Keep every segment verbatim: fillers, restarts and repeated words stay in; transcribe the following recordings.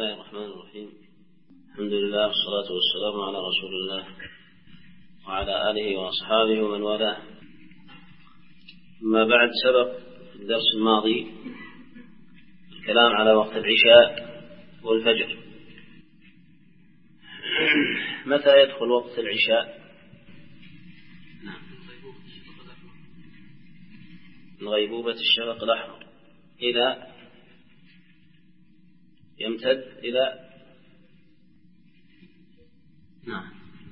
الله الرحمن الرحيم. الحمد لله والصلاة والسلام على رسول الله وعلى آله وأصحابه ومن والاه. ما بعد، سبق في الدرس الماضي الكلام على وقت العشاء والفجر. متى يدخل وقت العشاء؟ من غيبوبة الشفق الأحمر إلى يمتد إلى نعم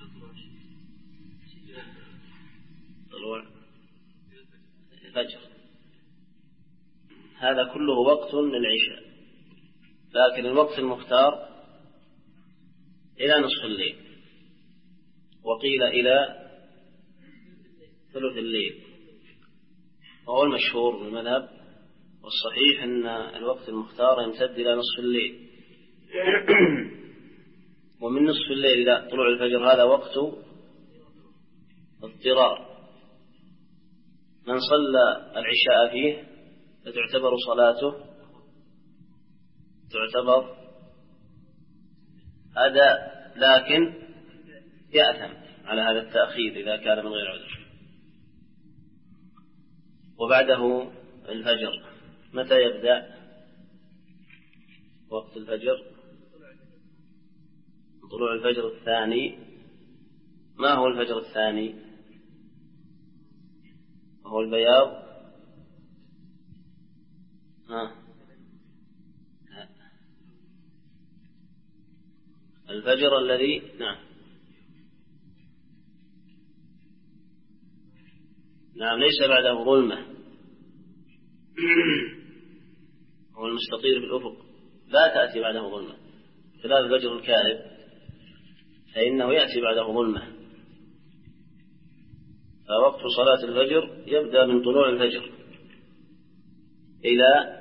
طلوع الفجر. هذا كله وقت للعشاء، لكن الوقت المختار إلى نصف الليل، وقيل إلى ثلث الليل، وهو المشهور من المذهب، والصحيح أن الوقت المختار يمتد إلى نصف الليل. ومن نصف الليل إلى طلوع الفجر هذا وقت اضطرار. من صلى العشاء فيه فتعتبر صلاته تعتبر أداء، لكن يأثم على هذا التأخير إذا كان من غير عذر. وبعده الفجر، متى يبدأ وقت الفجر؟ طلوع الفجر الثاني. ما هو الفجر الثاني؟ هو البياض. ها. الفجر الذي نعم نعم ليس بعده ظلمة، هو المستطير في الأفق، لا تأتي بعده ظلمة، خلاف الفجر الكاذب فإنه يأتي بعده ظلمة. فوقت صلاة الفجر يبدأ من طلوع الفجر إلى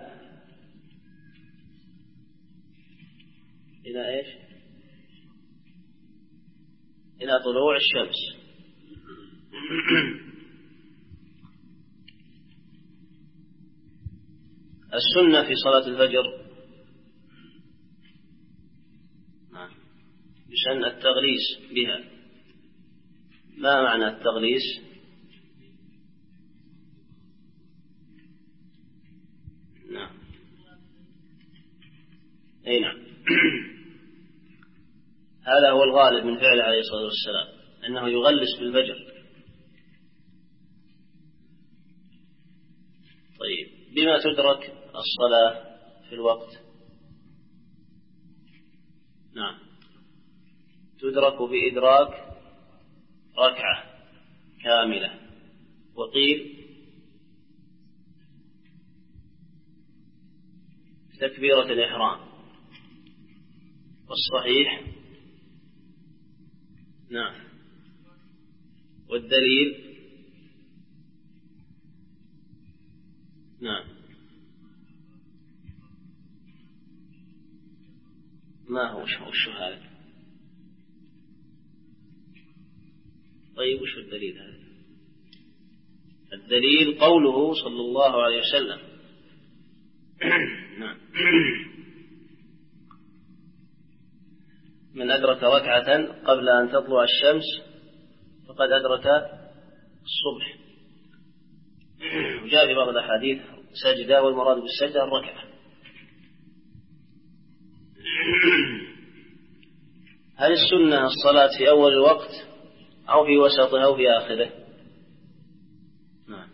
إلى إيش؟ إلى طلوع الشمس. السنة في صلاة الفجر يسن التغليس بها. ما معنى التغليس؟ نعم أي نعم. هذا هو الغالب من فعله عليه الصلاة والسلام، أنه يغلس بالفجر. طيب، بما تدرك الصلاة في الوقت؟ نعم تدرك بإدراك ركعة كاملة، وقيل تكبيرة الإحرام، والصحيح نعم. والدليل نعم ما هو وش هذا؟ طيب وش الدليل هذا؟ الدليل قوله صلى الله عليه وسلم. نعم من أدرك ركعة قبل أن تطلع الشمس فقد أدرك الصبح. وجاء في بعض الأحاديث سجدة، والمراد بالسجدة الركعة. هل السنة الصلاة في أول الوقت أو في وسطه أو في آخره؟ نعم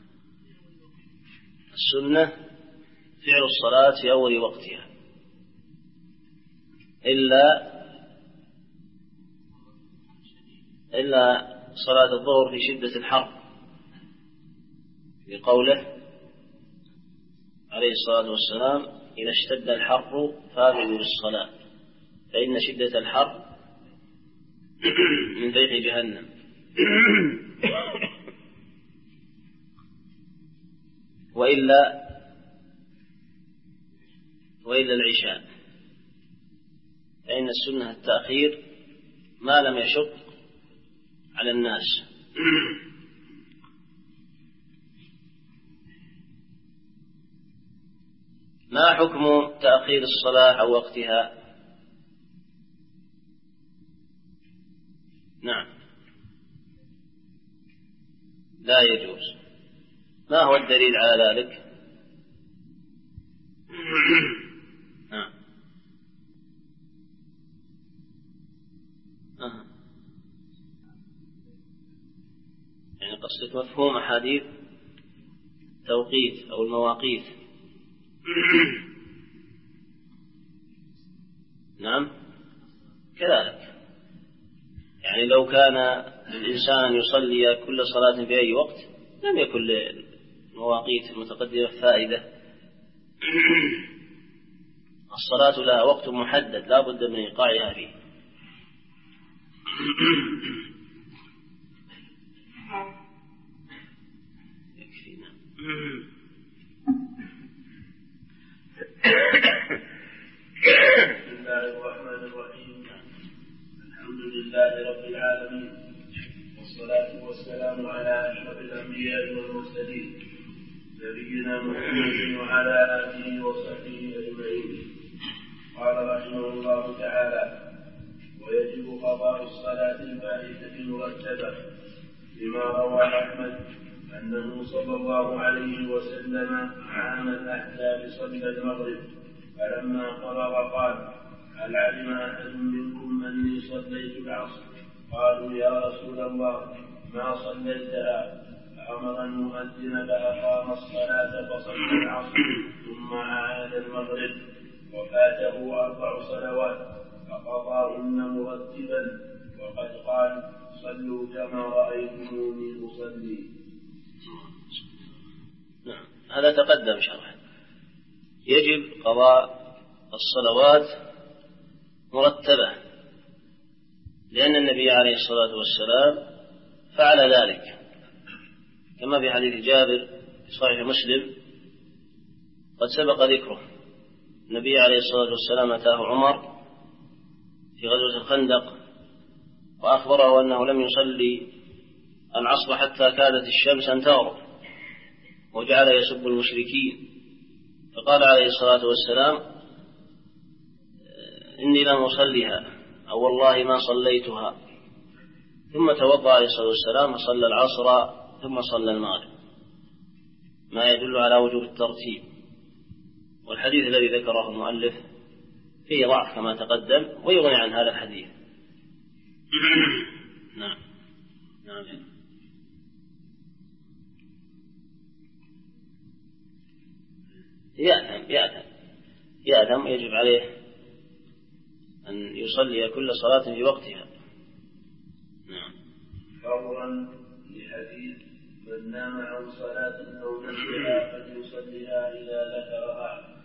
السنة فعل الصلاة في أول وقتها، إلا إلا صلاة الظهر في شدة الحر، لقوله عليه الصلاة والسلام: إذا اشتد الحر فابدوا بالصلاة فإن شدة الحر من فيح جهنم. وإلا وإلا العشاء، فإن السنة التأخير ما لم يشق على الناس. ما حكم تأخير الصلاة عن وقتها؟ نعم لا يجوز. ما هو الدليل على ذلك؟ نعم أه. يعني قصدك مفهوم أحاديث توقيت أو المواقيت. نعم كذلك، يعني لو كان الإنسان يصلي كل صلاة في أي وقت لم يكن للمواقيت المتقدمة فائدة. الصلاة لها وقت محدد لا بد من إيقاعها فيه. يكفينا. بسم الله الرحمن الرحيم. الحمد لله رب العالمين، والصلاة والسلام على أشرف الأنبياء والمرسلين نبينا محمد وعلى آله وصحبه أجمعين. قال رحمه الله تعالى: ويجب قضاء الصلاة الفائتة المرتبة، لما روى أحمد أنه صلى الله عليه وسلم عام الأحزاب صلى المغرب، فلما فرغ قال: هل علم أحد منكم أني صليت العصر؟ قالوا: يا رسول الله ما صليتها. فأمر المؤذن فأقام الصلاة فصلى العصر ثم أعاد المغرب، وفاته أربع صلوات فقضاهن مرتبا، وقد قال: صلوا كما رأيتموني أصلي. نعم هذا تقدم شرح. يجب قضاء الصلوات مرتبة، لأن النبي عليه الصلاة والسلام فعل ذلك، كما في حديث جابر في صحيح مسلم قد سبق ذكره. النبي عليه الصلاة والسلام أتاه عمر في غزوة الخندق وأخبره أنه لم يصلي العصر حتى كادت الشمس أن تغرب، وجعل يسب المشركين، فقال عليه الصلاة والسلام: إني لم أصليها، أو والله ما صليتها. ثم توضأ عليه الصلاة والسلام وصلى العصر ثم صلى المغرب، ما يدل على وجوب الترتيب. والحديث الذي ذكره المؤلف فيه ضعف كما تقدم، ويغني عن هذا الحديث. نعم نعم يأثم يأثم يأثم يجب عليه أن يصلي كل صلاة في وقتها. نعم. فورا لحديث: من نام عن صلاة أو نسيها فليصليها إذا ذكرها.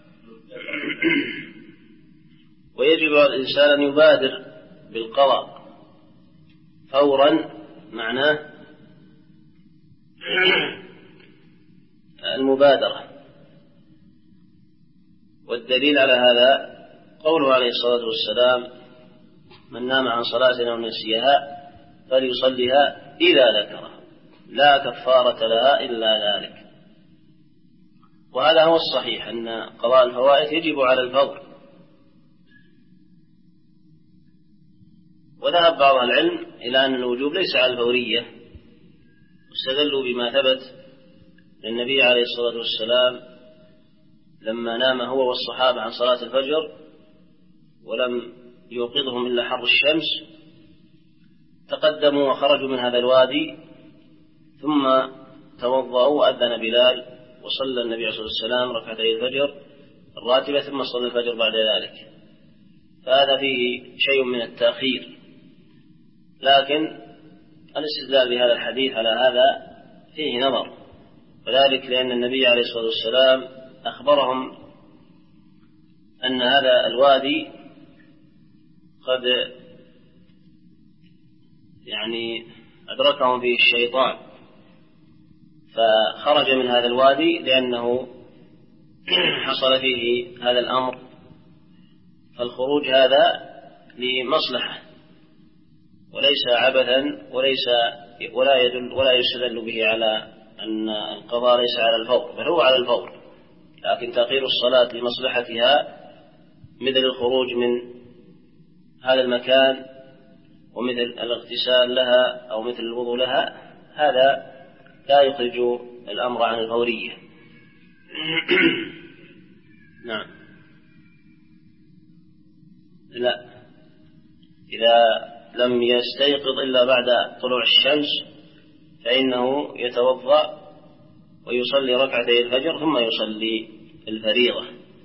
ويجب على الإنسان أن يبادر بالقضاء فورا، معناه المبادرة. والدليل على هذا قوله عليه الصلاة والسلام: من نام عن صلاة أو نسيها فليصليها إذا ذكرها، لا كفارة لها إلا ذلك. وهذا هو الصحيح، أن قضاء الفوائد يجب على الفور. وذهب بعض العلم إلى أن الوجوب ليس على الفورية، واستدلوا بما ثبت للنبي عليه الصلاة والسلام لما نام هو والصحابة عن صلاة الفجر ولم يوقظهم إلا حر الشمس، تقدموا وخرجوا من هذا الوادي، ثم توضأوا وأذن بلال، وصلى النبي عليه الصلاة والسلام ركعتي الفجر الراتبة ثم صلى الفجر بعد ذلك. فهذا فيه شيء من التأخير، لكن الاستدلال بهذا الحديث على هذا فيه نظر، وذلك لأن النبي عليه الصلاة والسلام أخبرهم أن هذا الوادي قد يعني أدركهم فيه الشيطان، فخرج من هذا الوادي لأنه حصل فيه هذا الأمر. فالخروج هذا لمصلحة وليس عبثا، وليس ولا يدل ولا يستدل به على أن القضاء ليس على الفور، بل هو على الفور، لكن تأخير الصلاة لمصلحتها مثل الخروج من هذا المكان ومثل الاغتسال لها أو مثل الوضوء لها، هذا لا يخرج الأمر عن الفورية. نعم. لا، إذا لم يستيقظ إلا بعد طلوع الشمس فإنه يتوضأ ويصلي ركعتي الفجر ثم يصلي الفريضة،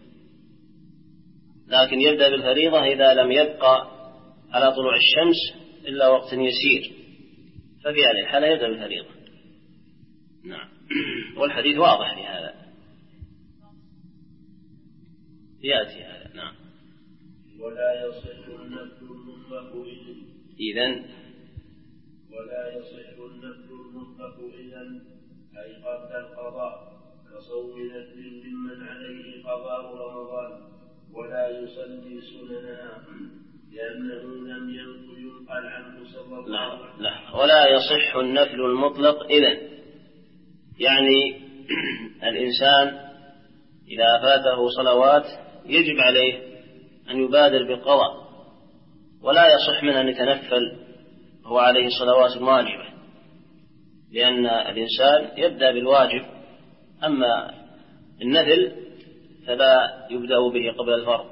لكن يبدأ بالفريضة إذا لم يبقى على طلوع الشمس إلا وقت يسير، ففي هذه الحالة يبدأ بالفريضة. نعم. والحديث واضح في هذا، يأتي هذا. نعم. ولا يصح النفل المطلق إذن ولا يصح النفل المطلق إذن أي قبل القضاء كصوم نفل ممن عليه قضاء رمضان، ولا يصلي سننها لأنه لم ينقل عنه صلى الله عليه وسلم. لا، ولا يصح النفل المطلق إذن، يعني الإنسان إذا فاته صلوات يجب عليه أن يبادر بالقضاء، ولا يصح منه أن يتنفل هو عليه الصلوات الواجبة، لأن الإنسان يبدأ بالواجب، أما النفل فلا يبدأ به قبل الفرض.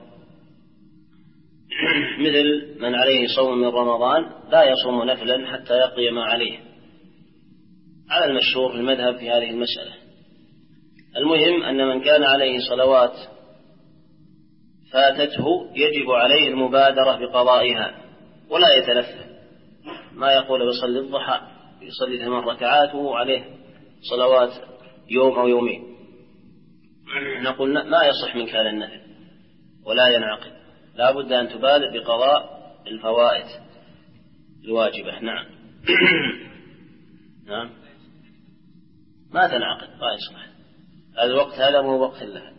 مثل من عليه صوم من رمضان لا يصوم نفلا حتى يقضي ما عليه، على المشهور في المذهب في هذه المسألة. المهم أن من كان عليه صلوات فاتته يجب عليه المبادرة بقضائها ولا يتلفت، ما يقول بصلي الضحى يصلي ثمان ركعات وهو عليه صلوات يوم أو يومين، نقول ما يصح منك هذا النفل ولا ينعقد، لا بد أن تبادر بقضاء الفوائد الواجبة. نعم. نعم، ما تنعقد، لا يصح. الوقت هذا مو وقت لها.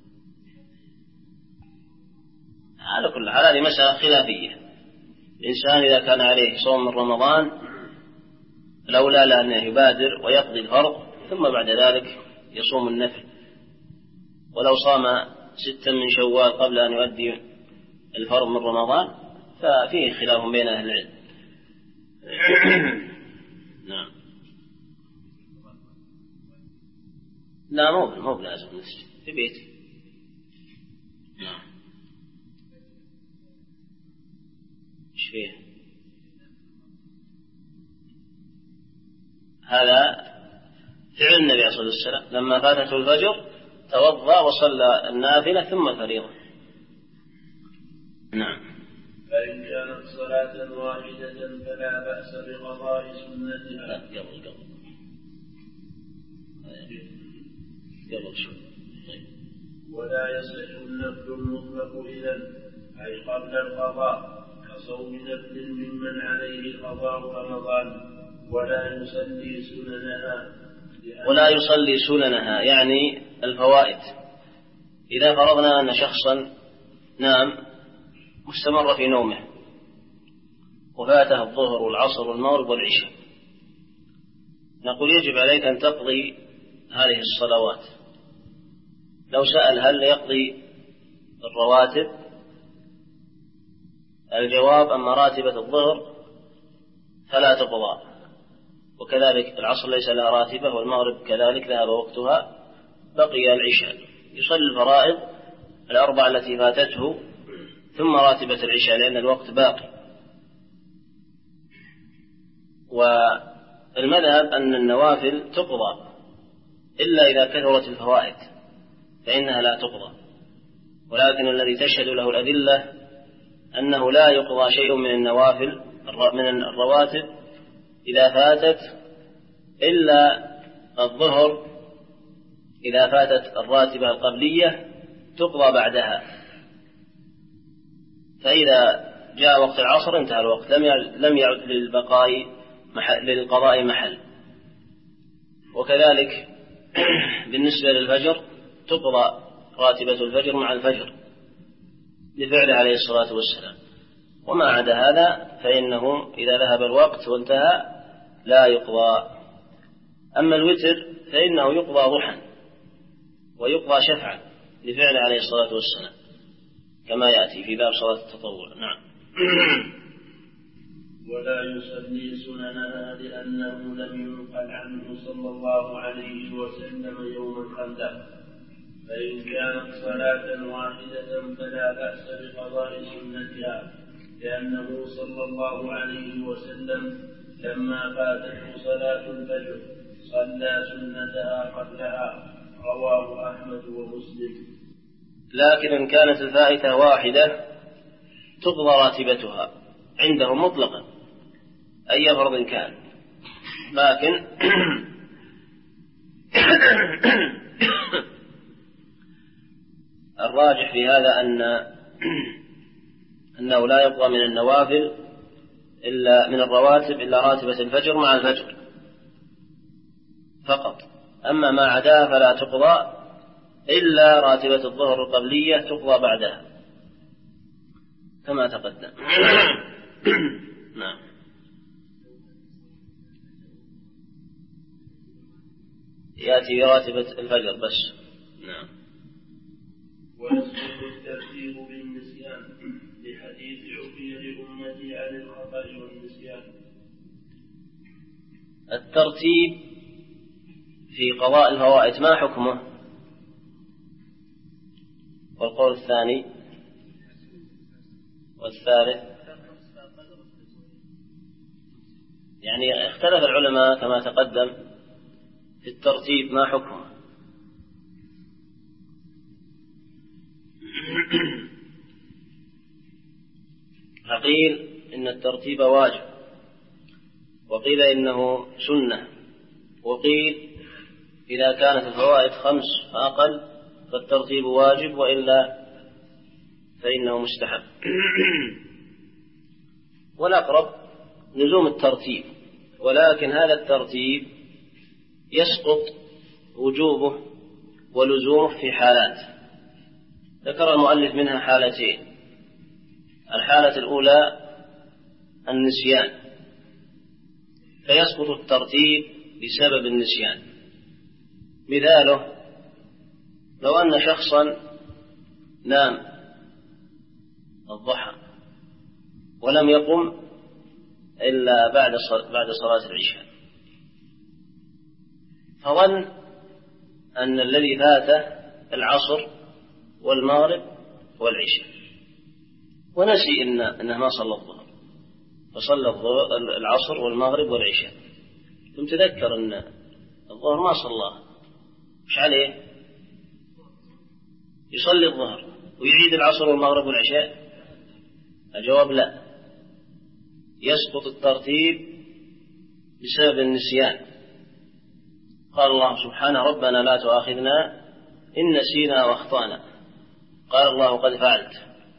على كل حال هذه مسألة خلافية. الإنسان إذا كان عليه صوم من رمضان لولا لأنه يبادر ويقضي الفرض ثم بعد ذلك يصوم النفل، ولو صام ستا من شوال قبل أن يؤدي الفرض من رمضان ففيه خلاف بين أهل العلم. نعم. لا، مو مو بلازم المسجد، في بيتي. نعم. ايش فيه؟ هذا فعل النبي صلى الله عليه وسلم لما فاتته الفجر توضأ وصلى النافلة ثم الفريضة. نعم. فإن كانت صلاة واحدة فلا بأس بقضاء سنتها. قبل قبل قبل شو. طيب. ولا يصح النفل المطلق إذن أي قبل القضاء كصوم نفل ممن عليه قضاء رمضان، ولا يصلي سننها. ولا يصلي سننها يعني الفوائد. إذا فرضنا أن شخصا نام مستمر في نومه وفاته الظهر والعصر والمغرب والعشاء، نقول يجب عليك أن تقضي هذه الصلوات. لو سأل هل يقضي الرواتب؟ الجواب أما راتبة الظهر فلا تقضى، وكذلك العصر ليس لها راتبة، والمغرب كذلك ذهب وقتها، بقي العشاء يصلي الفرائض الأربع التي فاتته ثم راتبة العشاء لأن الوقت باقي. والمذهب أن النوافل تقضى إلا إذا كثرت الفوائد فإنها لا تقضى، ولكن الذي تشهد له الأدلة أنه لا يقضى شيء من النوافل من الرواتب إذا فاتت إلا الظهر، إذا فاتت الراتبة القبلية تقضى بعدها، فإذا جاء وقت العصر انتهى الوقت، لم يعد للبقاء محل للقضاء محل. وكذلك بالنسبة للفجر تقضى راتبة الفجر مع الفجر لفعله عليه الصلاة والسلام، وما عدا هذا فإنه إذا ذهب الوقت وانتهى لا يقضى. أما الوتر فإنه يقضى ضحى ويقضى شفعا لفعله عليه الصلاة والسلام كما يأتي في باب صلاة التطوع. نعم. ولا يصلي سننها لأنه لم ينقل عنه صلى الله عليه وسلم يوم الخندق. فإن كانت صلاة واحدة فلا بأس بقضاء سنتها، لأنه صلى الله عليه وسلم لما فاتته صلاة الفجر صلى سنتها قبلها. رواه أحمد ومسلم. لكن إن كانت الفائتة واحدة تقضى راتبتها عنده مطلقا أي فرض كان، لكن الراجح في هذا أن أنه لا يقضى من النوافل إلا من الرواتب إلا راتبة الفجر مع الفجر فقط، أما ما عداها فلا تقضى إلا راتبة الظهر القبلية تقضى بعدها كما تقدم. نعم. يأتي راتبة الفجر بس. نعم. ويسقط الترتيب بالنسيان لحديث عفي لأمتي عن الخطأ والنسيان. الترتيب في قضاء الفوائد ما حكمه؟ والقول الثاني والثالث يعني اختلف العلماء كما تقدم في الترتيب ما حكمه. فقيل إن الترتيب واجب، وقيل إنه سنة، وقيل إذا كانت الفوائد خمس فأقل فالترتيب واجب وإلا فإنه مستحب. والأقرب لزوم الترتيب، ولكن هذا الترتيب يسقط وجوبه ولزومه في حالات ذكر المؤلف منها حالتين. الحالة الأولى النسيان، فيسقط الترتيب بسبب النسيان. مثاله لو أن شخصا نام الضحى ولم يقم إلا بعد بعد صلاة العشاء، فظن أن الذي فاته العصر والمغرب والعشاء، ونسي إن أنه ما صلى الظهر، فصلى العصر والمغرب والعشاء، ثم تذكر أن الظهر ما صلاه، مش عليه يصلي الظهر ويعيد العصر والمغرب والعشاء؟ الجواب لا، يسقط الترتيب بسبب النسيان. قال الله سبحانه ربنا لا تؤاخذنا إن نسينا واخطأنا، قال الله قد فعلت.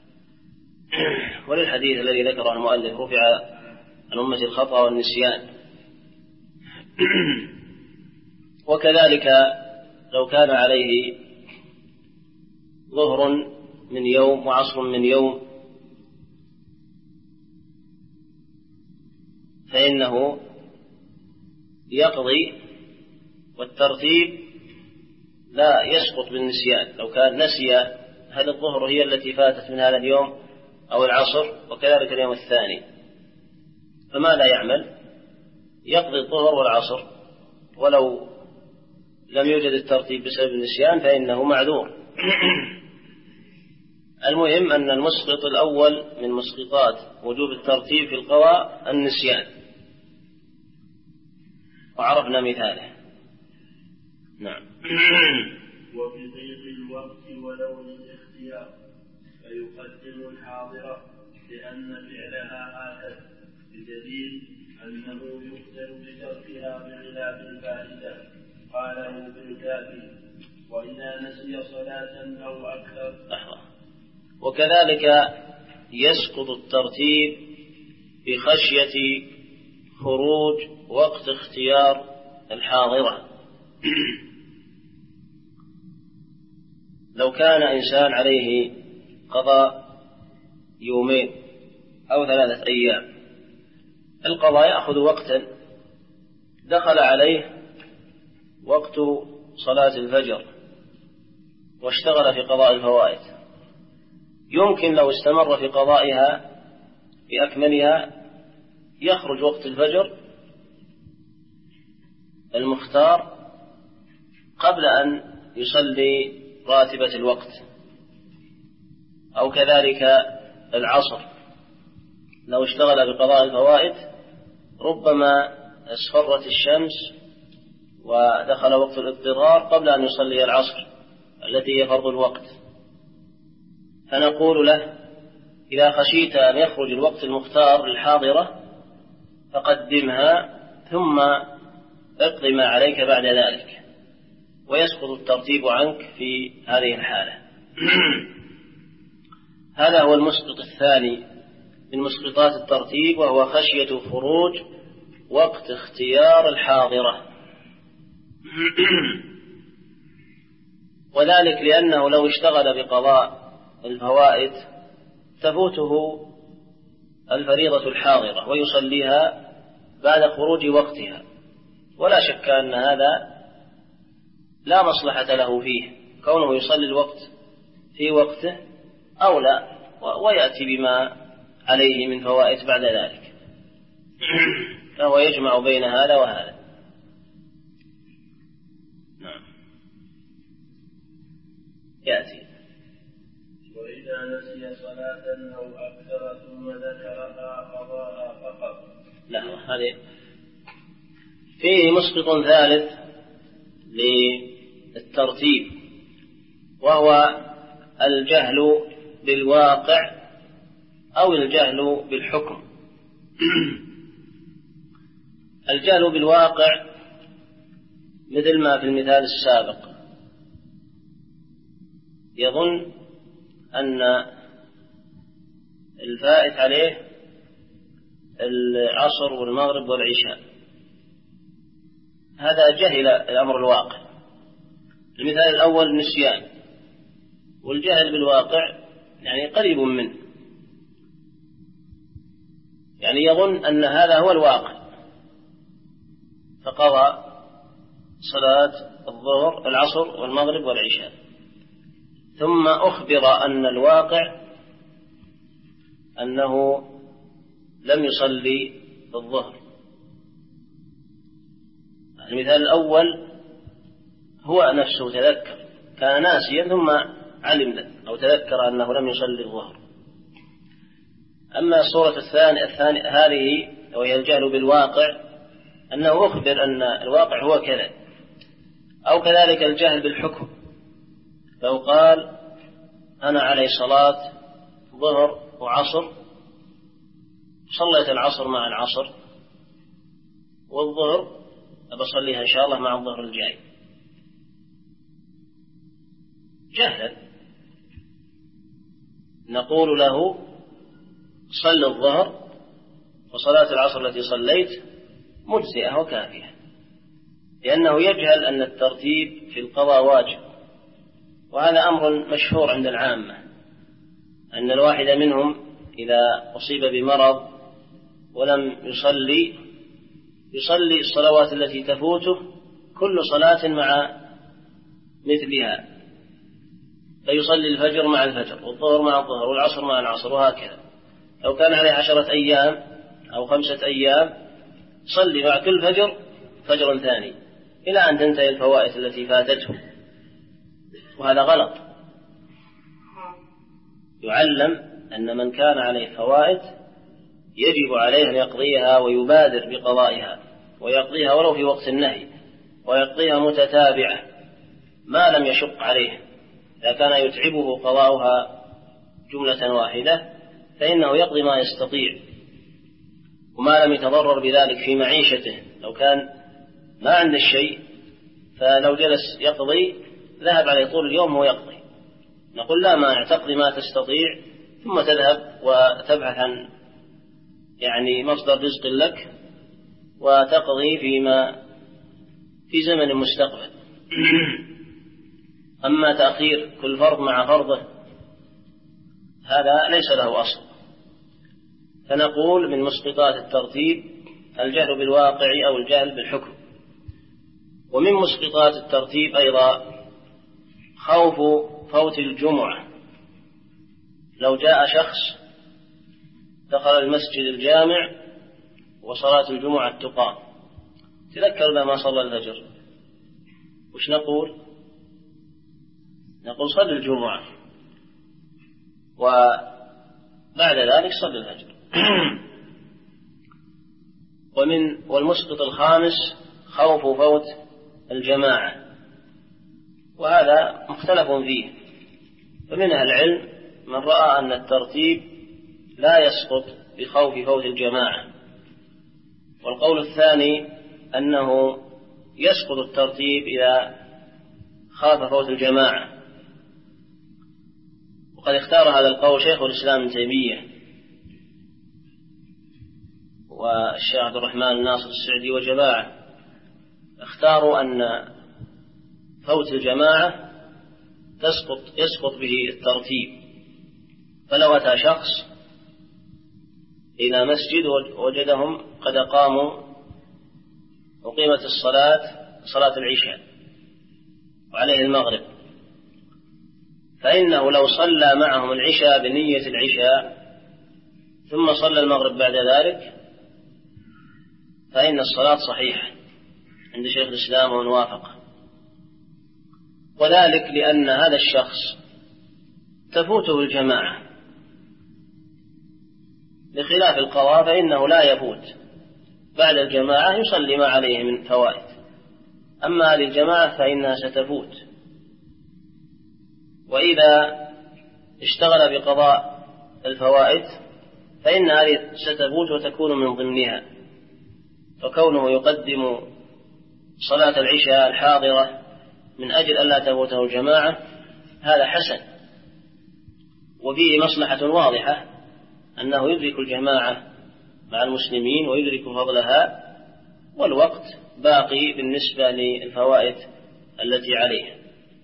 وللحديث الذي ذكره المؤلف رفع عن أمة الخطأ والنسيان. وكذلك لو كان عليه ظهر من يوم وعصر من يوم فإنه يقضي، والترتيب لا يسقط بالنسيان. لو كان نسي هل الظهر هي التي فاتت من هذا اليوم أو العصر وكذلك اليوم الثاني، فما لا يعمل يقضي الظهر والعصر، ولو لم يوجد الترتيب بسبب النسيان فإنه معذور. المهم أن المسقط الأول من مسقطات وجوب الترتيب في القضاء النسيان، وعرفنا مثاله. نعم. وبضيق الوقت ولون الاختيار فيقدم الحاضرة لأن فعلها آكد، بدليل أنه يقتل بتركها بخلاف الفائدة. قاله بالكافي وإذا نسي صلاة أو أكثر. وكذلك يسقط الترتيب بخشية خروج وقت اختيار الحاضرة. لو كان إنسان عليه قضاء يومين أو ثلاثة أيام، القضاء يأخذ وقتا، دخل عليه وقت صلاة الفجر واشتغل في قضاء الفوائد، يمكن لو استمر في قضائها بأكملها يخرج وقت الفجر المختار قبل أن يصلي راتبة الوقت، أو كذلك العصر لو اشتغل بقضاء الفوائد ربما اصفرت الشمس ودخل وقت الاضطرار قبل أن يصلي العصر التي هي فرض الوقت، فنقول له إذا خشيت أن يخرج الوقت المختار للحاضرة فقدمها ثم اقض ما عليك بعد ذلك، ويسقط الترتيب عنك في هذه الحالة. هذا هو المسقط الثاني من مسقطات الترتيب، وهو خشية خروج وقت اختيار الحاضرة. وذلك لأنه لو اشتغل بقضاء الفوائد تفوته الفريضة الحاضرة ويصليها بعد خروج وقتها، ولا شك أن هذا لا مصلحة له فيه، كونه يصلي الوقت في وقته أولى ويأتي بما عليه من فوائد بعد ذلك، فهو يجمع بين هذا وهذا. نعم. يأتي وإذا نسي صلاة أو أكثر ثم ذكرها قضاها فقط. لا، هذه فيه مسقط ثالث للترتيب، وهو الجهل بالواقع أو الجهل بالحكم. الجهل بالواقع مثل ما في المثال السابق، يظن أن الفائت عليه العصر والمغرب والعشاء، هذا جهل الأمر الواقع. المثال الأول نسيان، والجهل بالواقع يعني قريب منه، يعني يظن أن هذا هو الواقع فقضى صلاة الظهر العصر والمغرب والعشاء، ثم أخبر أن الواقع أنه لم يصلي الظهر. المثال الأول هو نفسه تذكر، كان ناسيا ثم علم أو تذكر أنه لم يصلي الظهر. أما الصورة الثانية الثاني هذه وهي الجهل بالواقع، أنه أخبر أن الواقع هو كذا، أو كذلك الجهل بالحكم، لو قال أنا علي صلاة ظهر وعصر، صليت العصر مع العصر والظهر أبصليها إن شاء الله مع الظهر الجاي، جهلا نقول له صل الظهر وصلاة العصر التي صليت مجزئة وكافية، لأنه يجهل أن الترتيب في القضاء واجب. وهذا أمر مشهور عند العامة، أن الواحد منهم إذا أصيب بمرض ولم يصلي يصلي الصلوات التي تفوته كل صلاة مع مثلها، فيصلي الفجر مع الفجر والظهر مع الظهر والعصر مع العصر وهكذا. لو كان عليه عشرة أيام أو خمسة أيام صلي مع كل فجر فجر ثاني إلى أن تنتهي الفوائد التي فاتته، وهذا غلط. يعلم أن من كان عليه فوائد يجب عليه أن يقضيها ويبادر بقضائها، ويقضيها ولو في وقت النهي، ويقضيها متتابعة ما لم يشق عليه. إذا كان يتعبه قضاؤها جملة واحدة فإنه يقضي ما يستطيع، وما لم يتضرر بذلك في معيشته. لو كان ما عنده شيء فلو جلس يقضي ذهب عليه طول اليوم ويقضي، نقول لا مانع، تقضي ما تستطيع ثم تذهب وتبحث عن يعني مصدر رزق لك وتقضي فيما في زمن مستقبل. أما تأخير كل فرض مع فرضه هذا ليس له أصل. فنقول من مسقطات الترتيب الجهل بالواقع أو الجهل بالحكم. ومن مسقطات الترتيب أيضا خوف فوت الجمعة. لو جاء شخص دخل المسجد الجامع وصلاة الجمعة تقام، تذكر لما صلى الفجر وش نقول؟ نقول صل الجمعة وبعد ذلك صل الفجر. ومن والمسقط الخامس خوف فوت الجماعة، وهذا مختلف فيه، فمن أهل العلم من رأى أن الترتيب لا يسقط بخوف فوت الجماعة، والقول الثاني أنه يسقط الترتيب إذا خاف فوت الجماعة. وقد اختار هذا القول شيخ الإسلام ابن تيمية والشيخ عبد الرحمن الناصر السعدي وجماعة، اختاروا أن فوت الجماعة تسقط يسقط به الترتيب. فلو أتى شخص إلى مسجد وجدهم قد قاموا وقيمت الصلاة صلاة العشاء وعليه المغرب، فإنه لو صلى معهم العشاء بنية العشاء ثم صلى المغرب بعد ذلك فإن الصلاة صحيحة عند شيخ الإسلام ومن وافقه، وذلك لأن هذا الشخص تفوته الجماعة، بخلاف القضاء فإنه لا يفوت بعد الجماعة، يصلي ما عليه من فوائد، أما للجماعة فإنها ستفوت. وإذا اشتغل بقضاء الفوائد فإن هذه ستفوت وتكون من ضمنها، فكونه يقدم صلاة العشاء الحاضرة من أجل ألا تفوته الجماعة هذا حسن، وفيه مصلحة واضحة أنه يدرك الجماعة مع المسلمين ويدرك فضلها، والوقت باقي بالنسبة للفوائد التي عليه،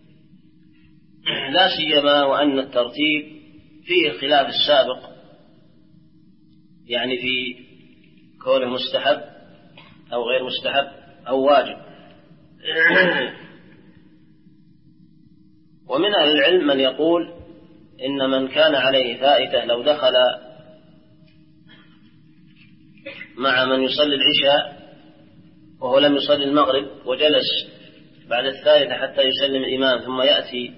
لا سيما وأن الترتيب فيه خلاف السابق، يعني في كونه مستحب أو غير مستحب أو واجب. ومن أهل العلم من يقول إن من كان عليه فائتة لو دخل مع من يصلي العشاء وهو لم يصلي المغرب وجلس بعد الثالثة حتى يسلم الإمام ثم يأتي،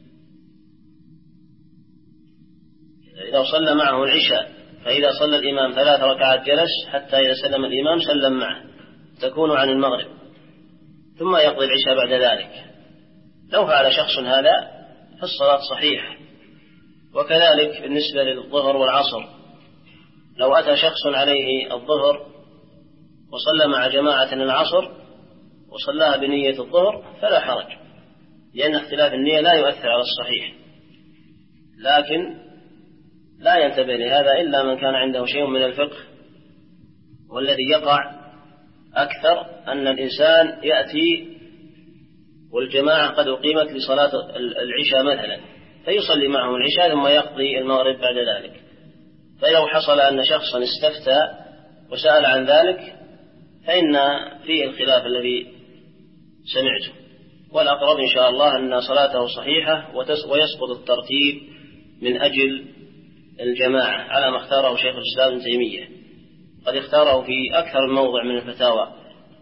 إذا صلى معه العشاء فإذا صلى الإمام ثلاث ركعات جلس حتى إذا سلم الإمام سلم معه، تكون عن المغرب، ثم يقضي العشاء بعد ذلك. لو فعل شخص هذا فالصلاة صحيحة. وكذلك بالنسبة للظهر والعصر، لو أتى شخص عليه الظهر وصلى مع جماعة العصر وصلاها بنية الظهر فلا حرج، لأن اختلاف النية لا يؤثر على الصحيح، لكن لا ينتبه لهذا إلا من كان عنده شيء من الفقه. والذي يقع أكثر أن الإنسان يأتي والجماعة قد أقيمت لصلاة العشاء مثلا فيصلي معهم العشاء ثم يقضي المغرب بعد ذلك، فلو حصل أن شخصا استفتى وسأل عن ذلك فإن فيه الخلاف الذي سمعته، والأقرب إن شاء الله أن صلاته صحيحة ويسقط الترتيب من أجل الجماعة على ما اختاره شيخ الإسلام ابن تيمية، قد اختاره في أكثر من موضع من الفتاوى.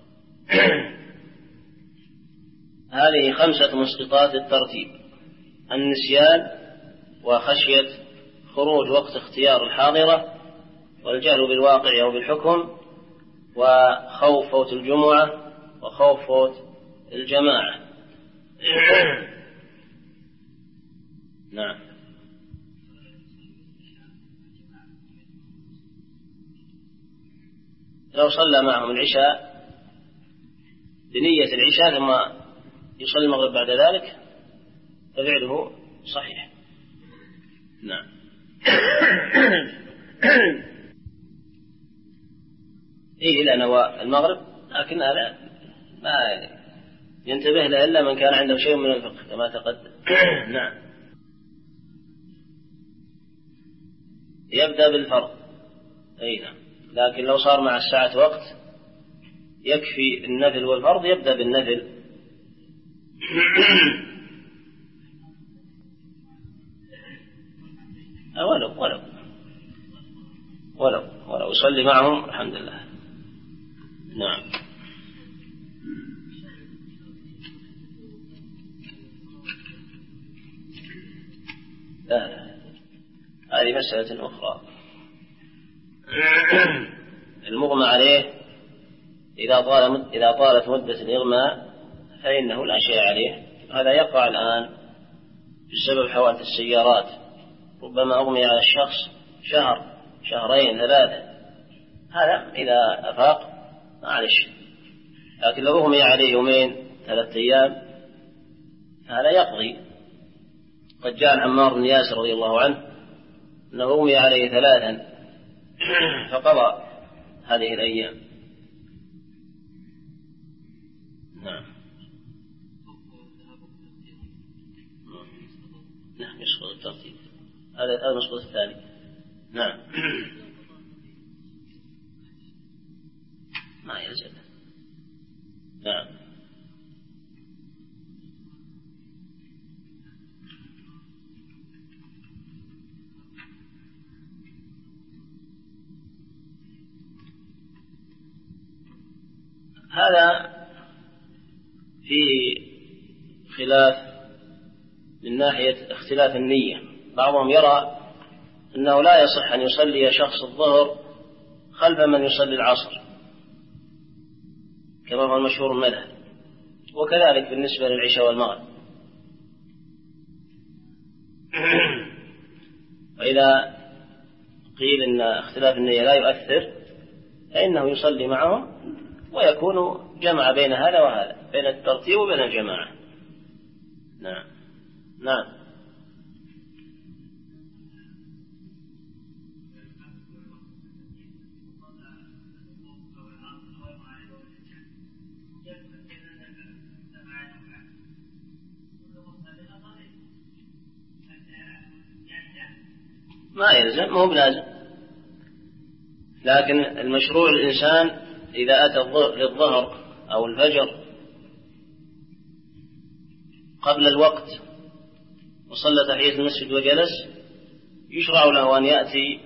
هذه خمسة مسقطات الترتيب: النسيان، وخشية خروج وقت اختيار الحاضرة، والجهل بالواقع أو بالحكم، وخوف فوت الجمعة، وخوف فوت الجماعة. نعم. لو صلى معهم العشاء بنية العشاء ثم يصلي المغرب بعد ذلك ففعله صحيح. نعم. إيه إلى نوى المغرب، لكن هذا ما ينتبه له إلا من كان عنده شيء من الفقه كما تقدم. نعم. يبدأ بالفرض، أي نعم، لكن لو صار مع الساعة وقت يكفي النفل والفرض يبدأ بالنفل. ولو ولو ولو ولو يصلي معهم الحمد لله. نعم. لا لا، هذه مسألة أخرى. المغمى عليه إذا طال إذا طالت مدة الإغماء فإنه لا شيء عليه. هذا يقع الآن بسبب حوادث السيارات، ربما أغمي على الشخص شهر شهرين ثلاثة، هذا إذا أفاق معلش. لكن لو أغمي عليه يومين ثلاثة أيام هذا يقضي. قد جاء عمار بن ياسر رضي الله عنه أنه أغمي عليه ثلاثا فقضى هذه الأيام. نعم. نعم يسقط الترتيب، هذا المسقط الثاني. نعم. ما يلزم. نعم. هذا فيه خلاف من ناحية اختلاف النية. بعضهم يرى أنه لا يصح أن يصلي شخص الظهر خلف من يصلي العصر كما هو المشهور المذهب، وكذلك بالنسبة للعشاء والمغرب. وإذا قيل أن اختلاف النية لا يؤثر فإنه يصلي معهم ويكون جمع بين هذا وهذا، بين الترتيب وبين الجماعة. نعم. نعم. ما يلزم، مو بلازم، لكن المشروع الإنسان إذا أتى للظهر أو الفجر قبل الوقت وصلى تحية المسجد وجلس يشرع له أن يأتي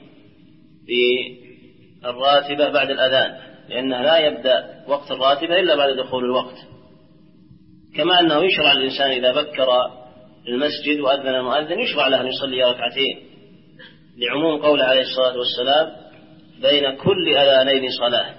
بالراتبة بعد الأذان، لأنه لا يبدأ وقت الراتبة إلا بعد دخول الوقت. كما أنه يشرع الإنسان إذا بكر المسجد وأذن المؤذن يشرع له أن يصلي ركعتين، لعموم قوله عليه الصلاة والسلام بين كل أذانين صلاة.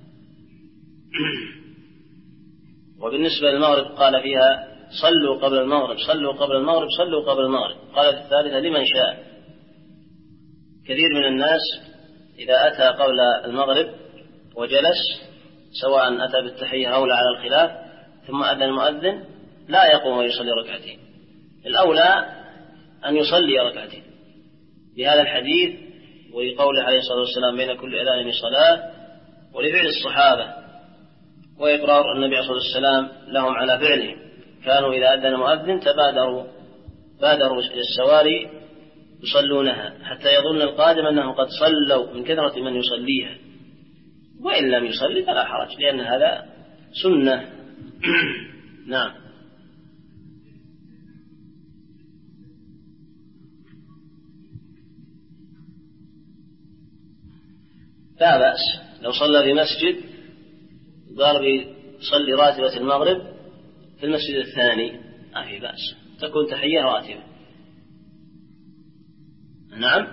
وبالنسبة للمغرب قال فيها صلوا قبل المغرب صلوا قبل المغرب صلوا قبل المغرب. قال في الثالثة لمن شاء. كثير من الناس إذا أتى قبل المغرب وجلس سواء أتى بالتحية أو لا على الخلاف ثم أذن المؤذن لا يقوم ويصلي ركعتين، الأولى أن يصلي ركعتين بهذا الحديث ولقوله عليه الصلاة والسلام بين كل أذان صلاة، ولفعل الصحابة وإقرار النبي عليه الصلاة والسلام لهم على فعلهم، كانوا إذا أذن مؤذن تبادروا بادروا إلى السواري يصلونها حتى يظن القادم أنه قد صلوا من كثرة من يصليها، وإن لم يصلي فلا حرج لأن هذا سنة. نعم. لا بأس لو صلى في مسجد قال يصلي راتبة المغرب في المسجد الثاني ما في بأس، تكون تحية راتبة. نعم.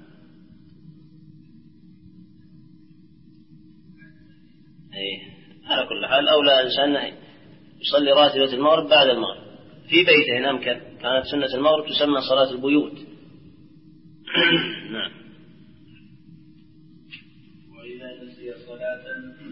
أيه. على كل حال أولى الإنسان يصلي راتبة المغرب بعد المغرب في بيته إن أمكن، كانت سنة المغرب تسمى صلاة البيوت. نعم. وإذا نسي صلاة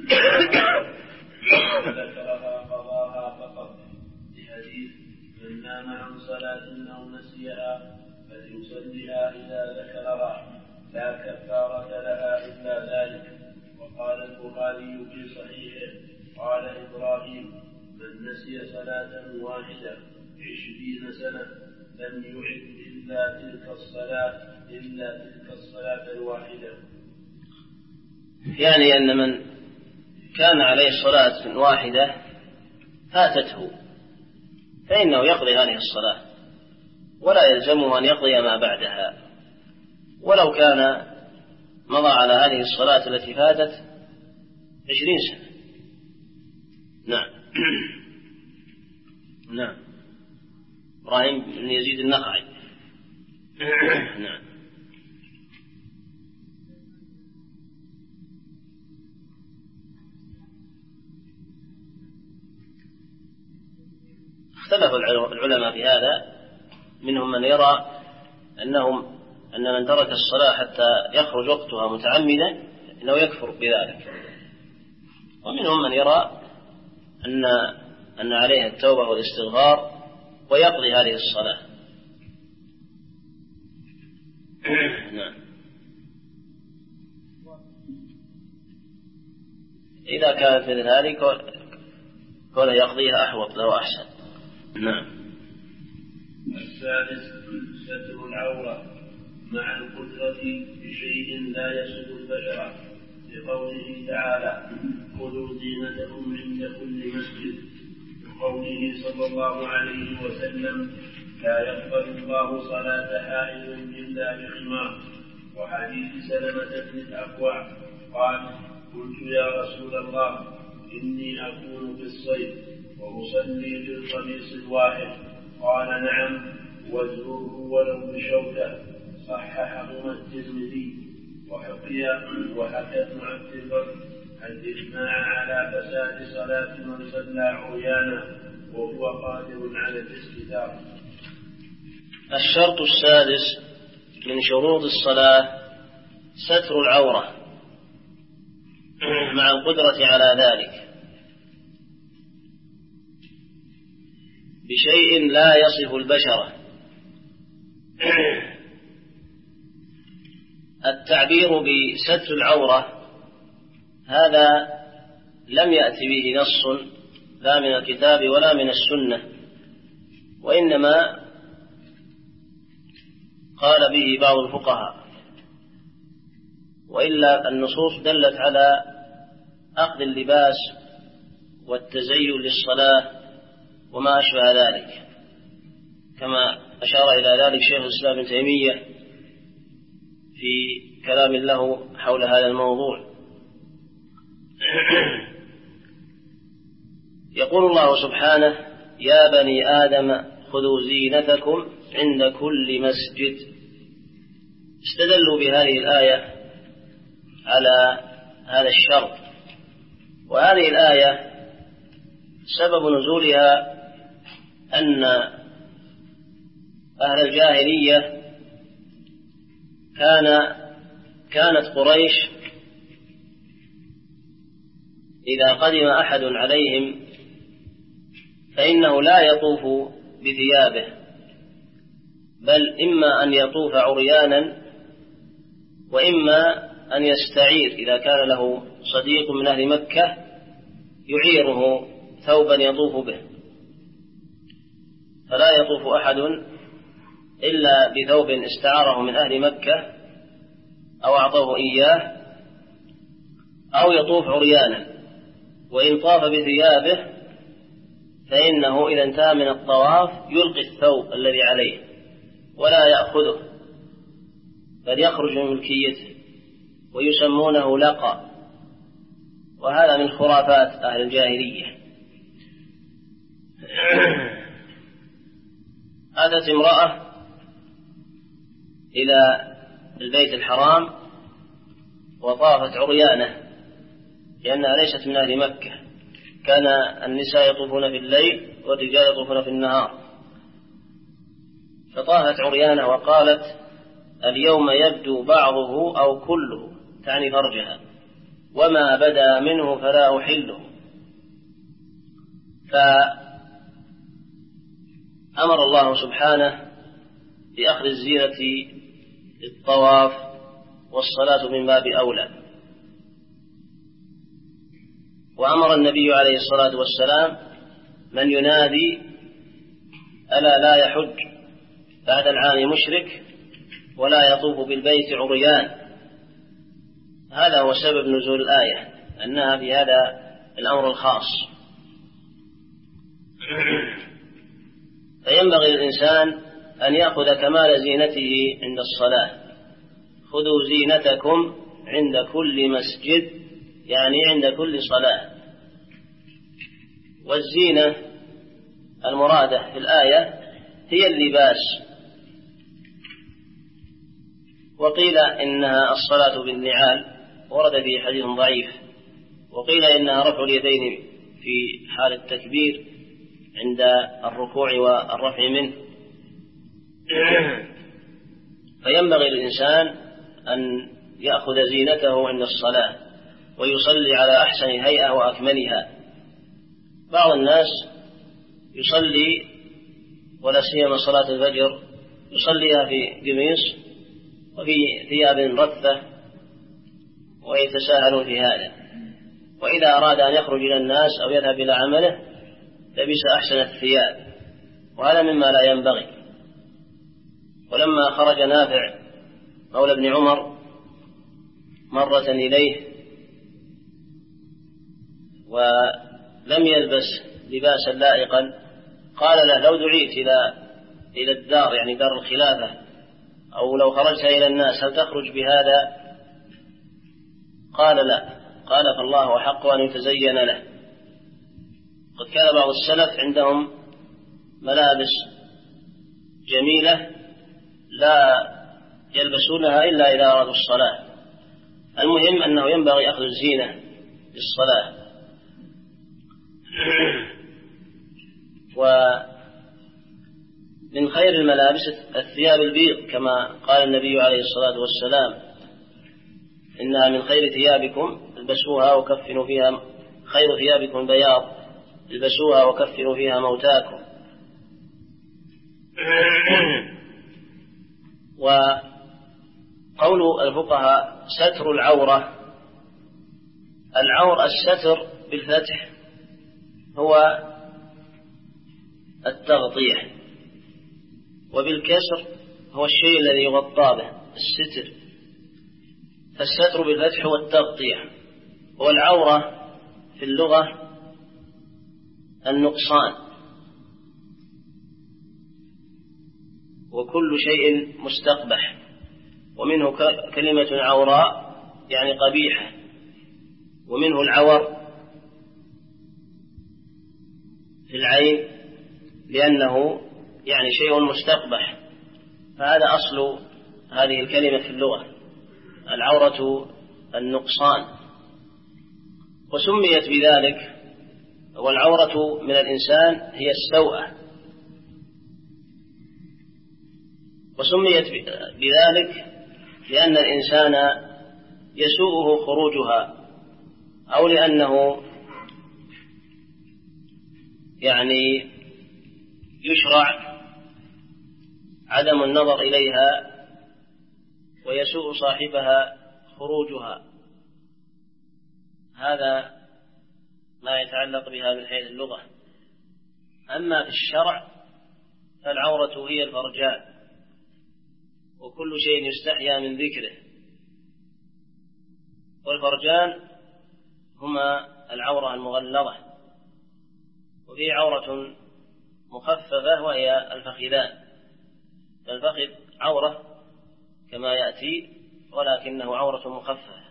ذكرها قضاها فقط، لحديث من نام عن صلاة أو نسيها فليصليها إذا ذكرها لا كفارة لها إلا ذلك. وقال البخاري في صحيحه قال إبراهيم من نسي صلاة واحدة عشرين سنة لم يعد إلا تلك الصلاة إلا تلك الصلاة الواحدة. يعني أن من كان عليه صلاة واحدة فاتته فإنه يقضي هذه الصلاة ولا يلزمه أن يقضي ما بعدها، ولو كان مضى على هذه الصلاة التي فاتت عشرين سنة نعم. نعم. إبراهيم بن يزيد النخعي. نعم. اختلف العلماء في هذا، منهم من يرى أنهم أن من ترك الصلاة حتى يخرج وقتها متعمدا إنه يكفر بذلك، ومنهم من يرى أن أن عليه التوبة والاستغفار ويقضي هذه الصلاة. نعم. إذا كانت مثل هذه كونه يقضيها أحوط له أحسن. نعم. السادس ستر العورة مع القدرة بشيء لا يسد البشرة، لقوله تعالى: خذوا زينتكم عند كل مسجد، وقوله صلى الله عليه وسلم: لا يقبل الله صلاة حائض إلا بخمار. وحديث سلمة بن الأكوع قال: قلت يا رسول الله إني أكون في الصيف وأصلي بالقميص الواحد، قال: نعم، وازره ولو بشوكة. صححهما الترمذي. وحكي وحكى ابن عبد البر الإجماع على فساد صلاة من صلى عريانا وهو قادر على الاستتار. الشرط السادس من شروط الصلاة ستر العورة مع القدرة على ذلك بشيء لا يصف البشرة. التعبير بستر العورة هذا لم يأتي به نص لا من الكتاب ولا من السنة، وإنما قال به بعض الفقهاء، وإلا النصوص دلت على أخذ اللباس والتزين للصلاة وما أشبه ذلك، كما أشار إلى ذلك شيخ الإسلام ابن تيمية في كلام له حول هذا الموضوع. يقول الله سبحانه: يا بني آدم خذوا زينتكم عند كل مسجد. استدلوا بهذه الآية على هذا الشرط، وهذه الآية سبب نزولها أن أهل الجاهلية كان كانت قريش إذا قدم أحد عليهم فإنه لا يطوف بثيابه، بل إما أن يطوف عريانا وإما أن يستعير إذا كان له صديق من أهل مكة يعيره ثوبا يطوف به، فلا يطوف أحد إلا بثوب استعاره من أهل مكة أو أعطوه إياه، أو يطوف عريانا. وإن طاف بثيابه فإنه إذا انتهى من الطواف يلقي الثوب الذي عليه ولا يأخذه، بل يخرج من ملكيته، ويسمونه لقى، وهذا من خرافات أهل الجاهلية. أتت امرأة إلى البيت الحرام وطافت عريانة لأنها ليست من أهل مكة، كان النساء يطوفون في الليل والرجال يطوفون في النهار، فطافت عريانة وقالت: اليوم يبدو بعضه أو كله، تعني فرجها، وما بدا منه فلا أحله. فأمر الله سبحانه بأخذ الزينة للطواف، والصلاة من باب أولى. وأمر النبي عليه الصلاة والسلام من ينادي: ألا لا يحج بعد العام مشرك ولا يطوف بالبيت عريان. هذا هو سبب نزول الآية، أنها في هذا الأمر الخاص. فينبغي للإنسان أن يأخذ كمال زينته عند الصلاة. خذوا زينتكم عند كل مسجد، يعني عند كل صلاة. والزينة المرادة في الآية هي اللباس، وقيل إنها الصلاة بالنعال ورد فيه حديث ضعيف، وقيل إنها رفع اليدين في حال التكبير عند الركوع والرفع منه. فينبغي للإنسان أن يأخذ زينته عند الصلاة ويصلي على أحسن هيئة وأكملها. بعض الناس يصلي ولا سيما صلاة الفجر يصليها في قميص وفي ثياب رثة ويتساهل في هذا، وإذا أراد أن يخرج إلى الناس أو يذهب إلى عمله لبس أحسن الثياب، وهذا مما لا ينبغي. ولما خرج نافع مولى ابن عمر مرة إليه ولم يلبس لباسا لائقا، قال له: لو دعيت إلى إلى الدار، يعني دار الخلافة، أو لو خرجت إلى الناس هل تخرج بهذا؟ قال: لا. قال: فالله أحق أن يتزين له. قد كان بعض السلف عندهم ملابس جميلة لا يلبسونها إلا إذا أرادوا الصلاة. المهم أنه ينبغي أخذ الزينة للصلاة. ومن خير الملابس الثياب البيض، كما قال النبي عليه الصلاة والسلام: إنها من خير ثيابكم البسوها وكفنوا فيها، خير ثيابكم بياض البسوها وكفنوا فيها موتاكم. وقول الفقهاء ستر العورة، العور الستر بالفتح هو التغطية، وبالكسر هو الشيء الذي يغطى به الستر. فالستر بالفتح هو التغطية، والعورة في اللغة النقصان، وكل شيء مستقبح، ومنه كلمة عوراء يعني قبيحة، ومنه العور في العين لأنه يعني شيء مستقبح. فهذا أصل هذه الكلمة في اللغة، العورة النقصان، وسميت بذلك. والعورة من الإنسان هي السوءة، وسميت بذلك لأن الإنسان يسوءه خروجها، أو لأنه يعني يشرع عدم النظر إليها ويسوء صاحبها خروجها. هذا ما يتعلق بها من حيث اللغة. أما في الشرع فالعورة هي الفرجان، وكل شيء يستحيا من ذكره، والفرجان هما العورة المغلظة، وفي عورة مخففة وهي الفخذان. فالفخذ عورة كما يأتي، ولكنه عورة مخففة.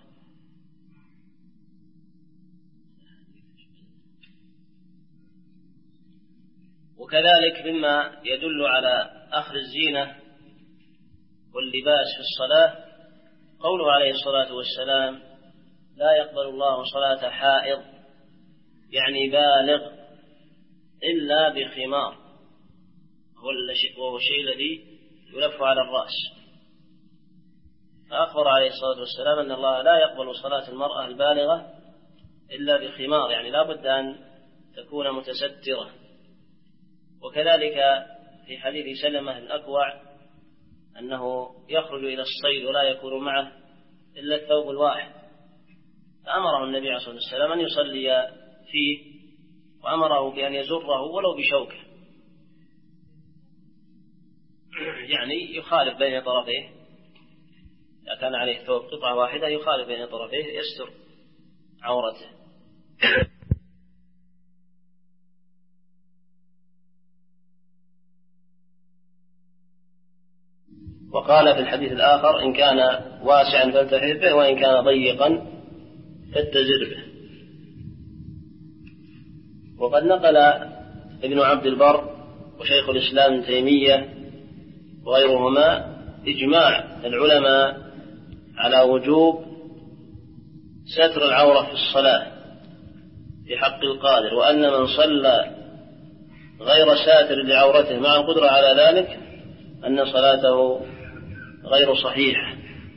وكذلك مما يدل على أخذ الزينة واللباس في الصلاة قوله عليه الصلاة والسلام: لا يقبل الله صلاة حائض، يعني بالغ، إلا بخمار، وهو الشيء الذي يلف على الرأس. فأخبر عليه الصلاة والسلام أن الله لا يقبل صلاة المرأة البالغة إلا بخمار، يعني لا بد أن تكون متسترة. وكذلك في حديث سلمة الأكوع أنه يخرج إلى الصيد ولا يكون معه إلا الثوب الواحد، فأمره النبي عليه الصلاة والسلام أن يصلي فيه، وأمره بأن يزره ولو بشوكه، يعني يخالف بين طرفيه. إذا كان عليه ثوب قطعة واحدة يخالف بين طرفيه يستر عورته. وقال في الحديث الآخر: إن كان واسعا فالتحف به، وإن كان ضيقا فاتزر به. وقد نقل ابن عبد البر وشيخ الإسلام ابن تيمية وغيرهما إجماع العلماء على وجوب ستر العورة في الصلاة في حق القادر، وأن من صلى غير ساتر لعورته مع القدرة على ذلك أن صلاته غير صحيحة.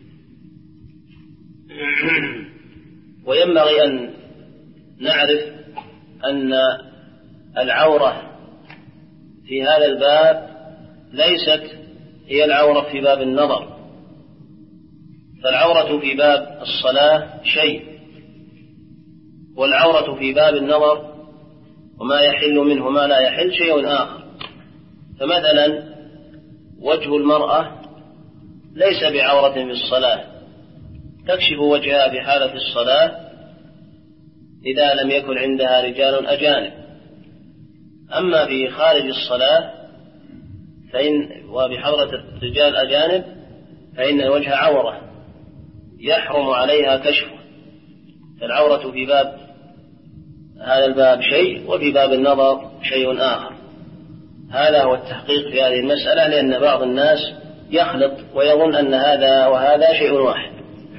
وينبغي أن نعرف أن العورة في هذا الباب ليست هي العورة في باب النظر، فالعورة في باب الصلاة شيء، والعورة في باب النظر وما يحل منه ما لا يحل شيء آخر. فمثلا وجه المرأة ليس بعورة في الصلاة، تكشف وجهها في حالة الصلاة إذا لم يكن عندها رجال أجانب. أما في خارج الصلاة فإن وبحضرة الرجال أجانب فإن الوجه عورة يحرم عليها كشفه. فالعورة في باب هذا الباب شيء، وفي باب النظر شيء آخر. هذا هو التحقيق في هذه المسألة، لأن بعض الناس يخلط ويظن أن هذا وهذا شيء واحد.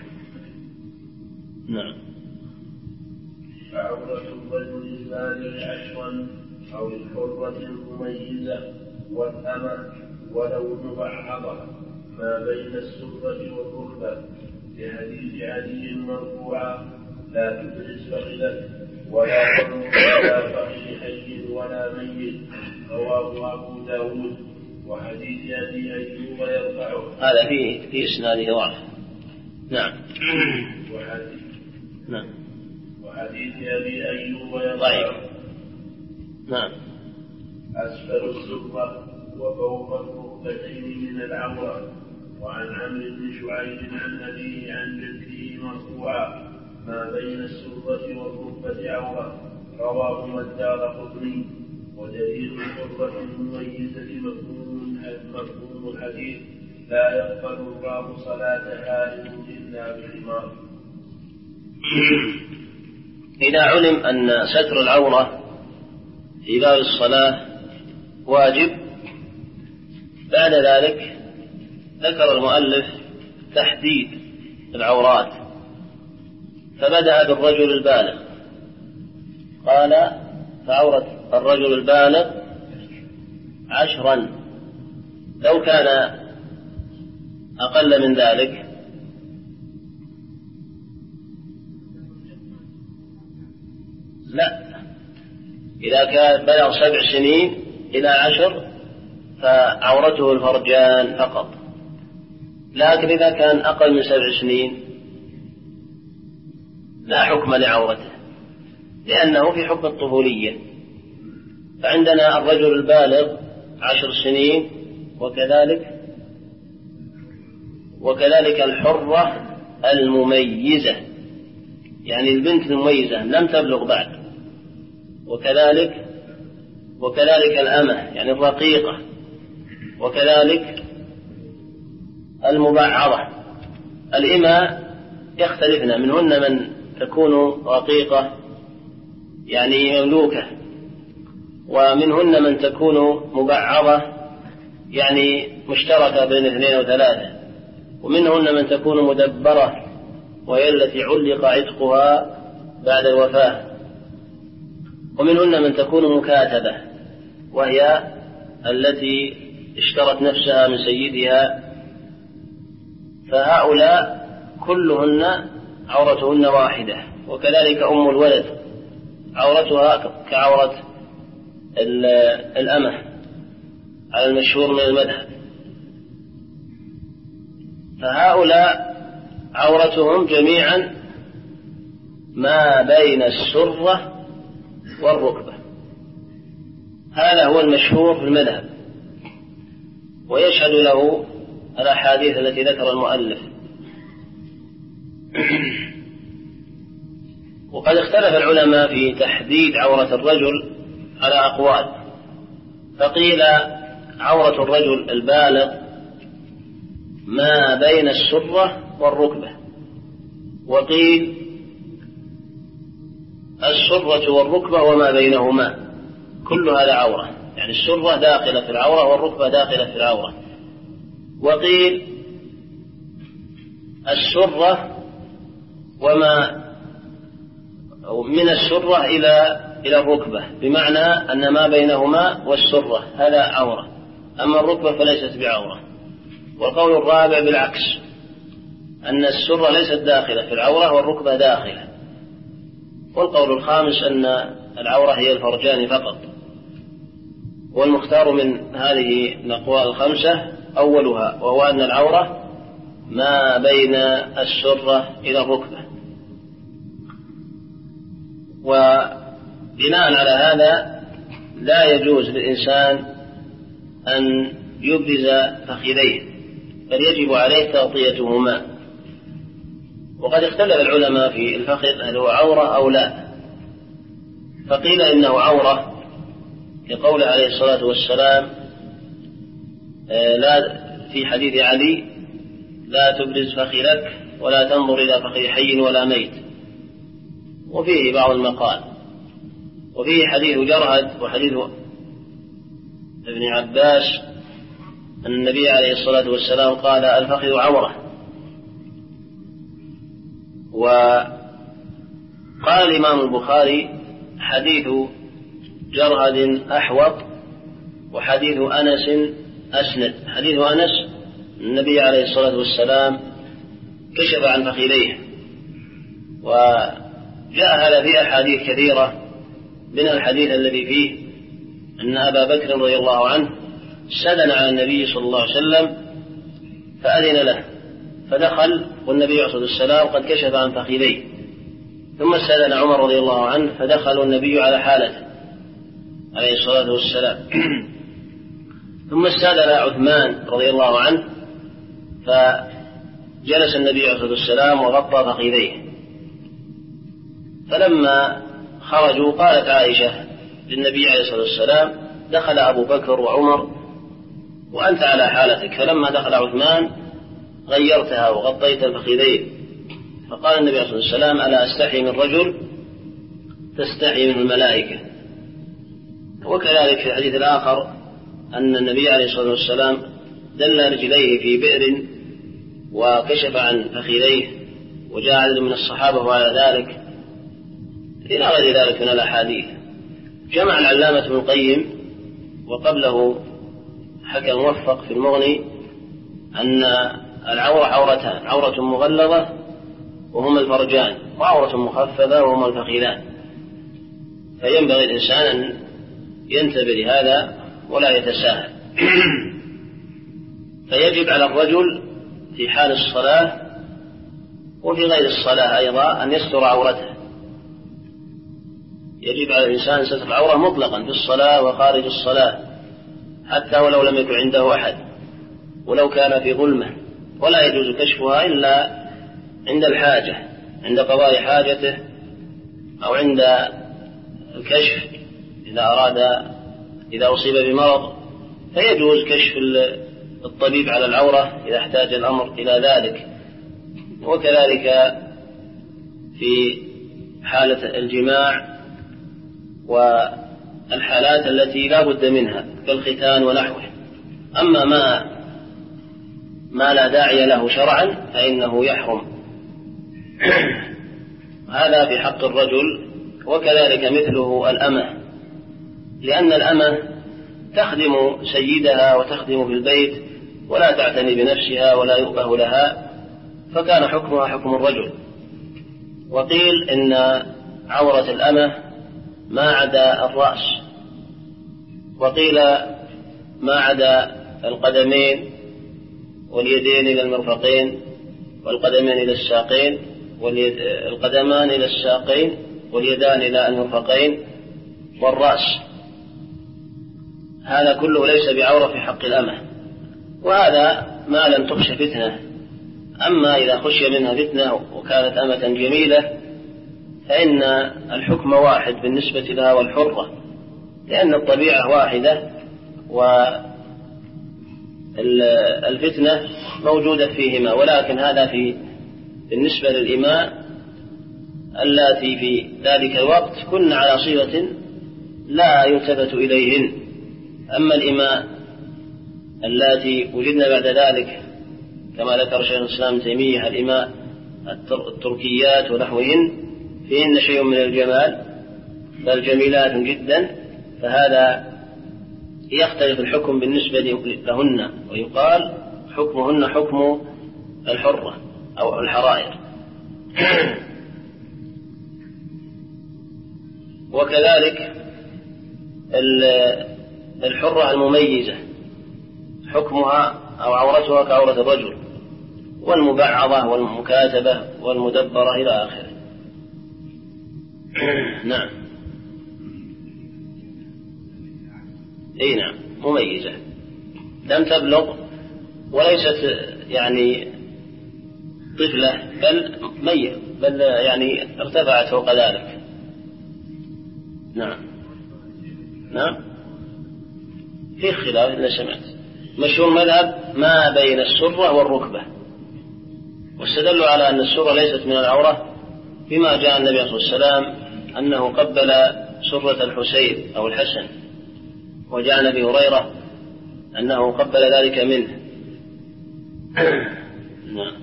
نعم. عورة الرجل البالغ عشرا أو الحرة المميزة والأمة ولو مبعضة ما بين السرة والركبة، لحديث علي مرفوعا لا تدرس فخذك ولا تنظر ولا فخذ حي ولا ميت، رواه أبو داود. وحديث أبي أيوب يرفعه. هذا فيه في إسناده ضعف. نعم. وحديث نعم. وحديث أبي أيوب يرفعه. نعم. أسفل السرة وفوق الركبتين من العورة. وعن عمرو بن شعيب عن أبيه عن جده مرفوعا ما بين السرة والركبة عورة، رواه الدارقطني. ودليل الحرة المميزة مفهوم الحديث لا يقبل الله صلاة حائض إلا بخمار. إذا علم أن ستر العورة في باب الصلاة واجب، بعد ذلك ذكر المؤلف تحديد العورات، فبدأ بالرجل البالغ، قال فعورة الرجل البالغ عشرا، لو كان أقل من ذلك لا، إذا كان بلغ سبع سنين إلى عشر فعورته الفرجان فقط، لكن إذا كان أقل من سبع سنين لا حكم لعورته، لأنه في حكم الطفولية. فعندنا الرجل البالغ عشر سنين، وكذلك وكذلك الحرة المميزة، يعني البنت المميزة لم تبلغ بعد، وكذلك وكذلك الأمة يعني الرقيقة، وكذلك المبعضة. الإماء يختلفن، منهن من تكون رقيقة يعني مملوكة، ومنهن من تكون مبعضة يعني مشتركة بين اثنين وثلاثة، ومنهن من تكون مدبرة وهي التي علق عتقها بعد الوفاة، ومنهن من تكون مكاتبة وهي التي اشترت نفسها من سيدها. فهؤلاء كلهن عورتهن واحدة. وكذلك أم الولد عورتها كعورة الأمة على المشهور من المذهب. فهؤلاء عورتهم جميعا ما بين السرة والركبة، هذا هو المشهور في المذهب، ويشهد له الأحاديث التي ذكر المؤلف. وقد اختلف العلماء في تحديد عورة الرجل على أقوال، فقيل عورة الرجل البالغ ما بين السرة والركبة، وقيل السرة والركبة وما بينهما كل هذا عورة، يعني السرة داخلة في العورة والركبة داخلة في العورة. وقيل السرة وما من السرة إلى إلى الركبة، بمعنى أن ما بينهما والسرة هذا عورة، أما الركبة فليست بعورة. والقول الرابع بالعكس، أن السرة ليست داخلة في العورة والركبة داخلة. والقول الخامس أن العورة هي الفرجان فقط. والمختار من هذه الأقوال الخمسة أولها، وهو أن العورة ما بين السرة إلى الركبة. وبناء على هذا لا يجوز للإنسان أن يبرز فخذيه، بل يجب عليه تغطيتهما. وقد اختلف العلماء في الفخذ هل هو عورة أو لا، فقيل إنه عورة لقول عليه الصلاة والسلام لا في حديث علي: لا تبرز فخذك ولا تنظر إلى فخذ حي ولا ميت. وفيه بعض المقال. وفيه حديث جرهد وحديث ابن عباس أن النبي عليه الصلاة والسلام قال: الفخذ عورة. وقال الإمام البخاري: حديث جرهد أحوط، وحديث أنس أسند. حديث أنس النبي عليه الصلاة والسلام كشف عن فخذيه، وجاء هذا في أحاديث كثيرة، من الحديث الذي فيه أن أبا بكر رضي الله عنه استأذن على النبي صلى الله عليه وسلم فأذن له، فدخل والنبي عليه الصلاة والسلام قد كشف عن فخذيه. ثم استأذن عمر رضي الله عنه فدخل والنبي على حالته عليه الصلاة والسلام. ثم استأذن عثمان رضي الله عنه فجلس النبي عليه الصلاة والسلام وغطى فخذيه. فلما خرجوا قالت عائشة للنبي عليه الصلاة والسلام: دخل أبو بكر وعمر وأنت على حالتك، فلما دخل عثمان غيرتها وغطيت الفخذين. فقال النبي عليه الصلاة والسلام: ألا أستحي من رجل تستحي من الملائكة. وكذلك في الحديث الآخر أن النبي عليه الصلاة والسلام دل رجليه في بئر وكشف عن فخذيه، وجاء عدد من الصحابة وعلى ذلك إلى غير ذلك من الأحاديث. جمع العلامة ابن القيم وقبله حكى موفق في المغني أن العورة عورتان: عورة مغلظة وهما الفرجان، وعورة مخففة وهما الفخذان. فينبغي الإنسان أن ينتبه لهذا ولا يتساهل. فيجب على الرجل في حال الصلاة وفي غير الصلاة أيضا أن يستر عورته. يجب على الإنسان ستر العورة مطلقا في الصلاة وخارج الصلاة، حتى ولو لم يكن عنده أحد، ولو كان في ظلمة، ولا يجوز كشفها إلا عند الحاجة، عند قضاء حاجته، أو عند الكشف إذا أراد إذا أصيب بمرض فيجوز كشف الطبيب على العورة إذا احتاج الأمر إلى ذلك. وكذلك في حالة الجماع والحالات التي لا بد منها كالختان ونحوه. أما ما ما لا داعي له شرعا فإنه يحرم. هذا في حق الرجل. وكذلك مثله الأمة، لأن الأمة تخدم سيدها وتخدم في البيت ولا تعتني بنفسها ولا يؤبه لها، فكان حكمها حكم الرجل. وقيل إن عورة الأمة ما عدا الرأس، وقيل ما عدا القدمين واليدين إلى المرفقين، والقدمين إلى الساقين، والقدمان إلى الساقين، واليدان إلى المرفقين، والرأس. هذا كله ليس بعورة في حق الأمة، وهذا ما لم تخش فتنة. أما إذا خشي منها فتنة وكانت أمة جميلة فإن الحكم واحد بالنسبة لها والحرة، لأن الطبيعة واحدة والفتنة موجودة فيهما. ولكن هذا في بالنسبة للإماء اللاتي في ذلك الوقت كن على صفة لا يلتفت إليهن. أما الإماء اللاتي وجدنا بعد ذلك كما ذكر شيخ الإسلام ابن تيمية الإماء التركيات ونحوهن فيهن شيء من الجمال بل جميلات جدا، فهذا يختلف الحكم بالنسبة لهن ويقال حكمهن حكم الحرة أو الحرائر. وكذلك الحرة المميزة حكمها أو عورتها كعورة الرجل، والمبعضة والمكاتبة والمدبرة إلى آخره. نعم. أي نعم مميزة لم تبلغ وليست يعني طفلة بل مية بل يعني ارتفعت فوق ذلك. نعم نعم في خلاف إلا سمعت. مشهور مذهب ما بين السرة والركبة، واستدلوا على أن السرة ليست من العورة بما جاء النبي صلى الله عليه وسلم أنه قبل سرة الحسين أو الحسن، وجاء عن أبي هريرة أنه قبل ذلك منه. نعم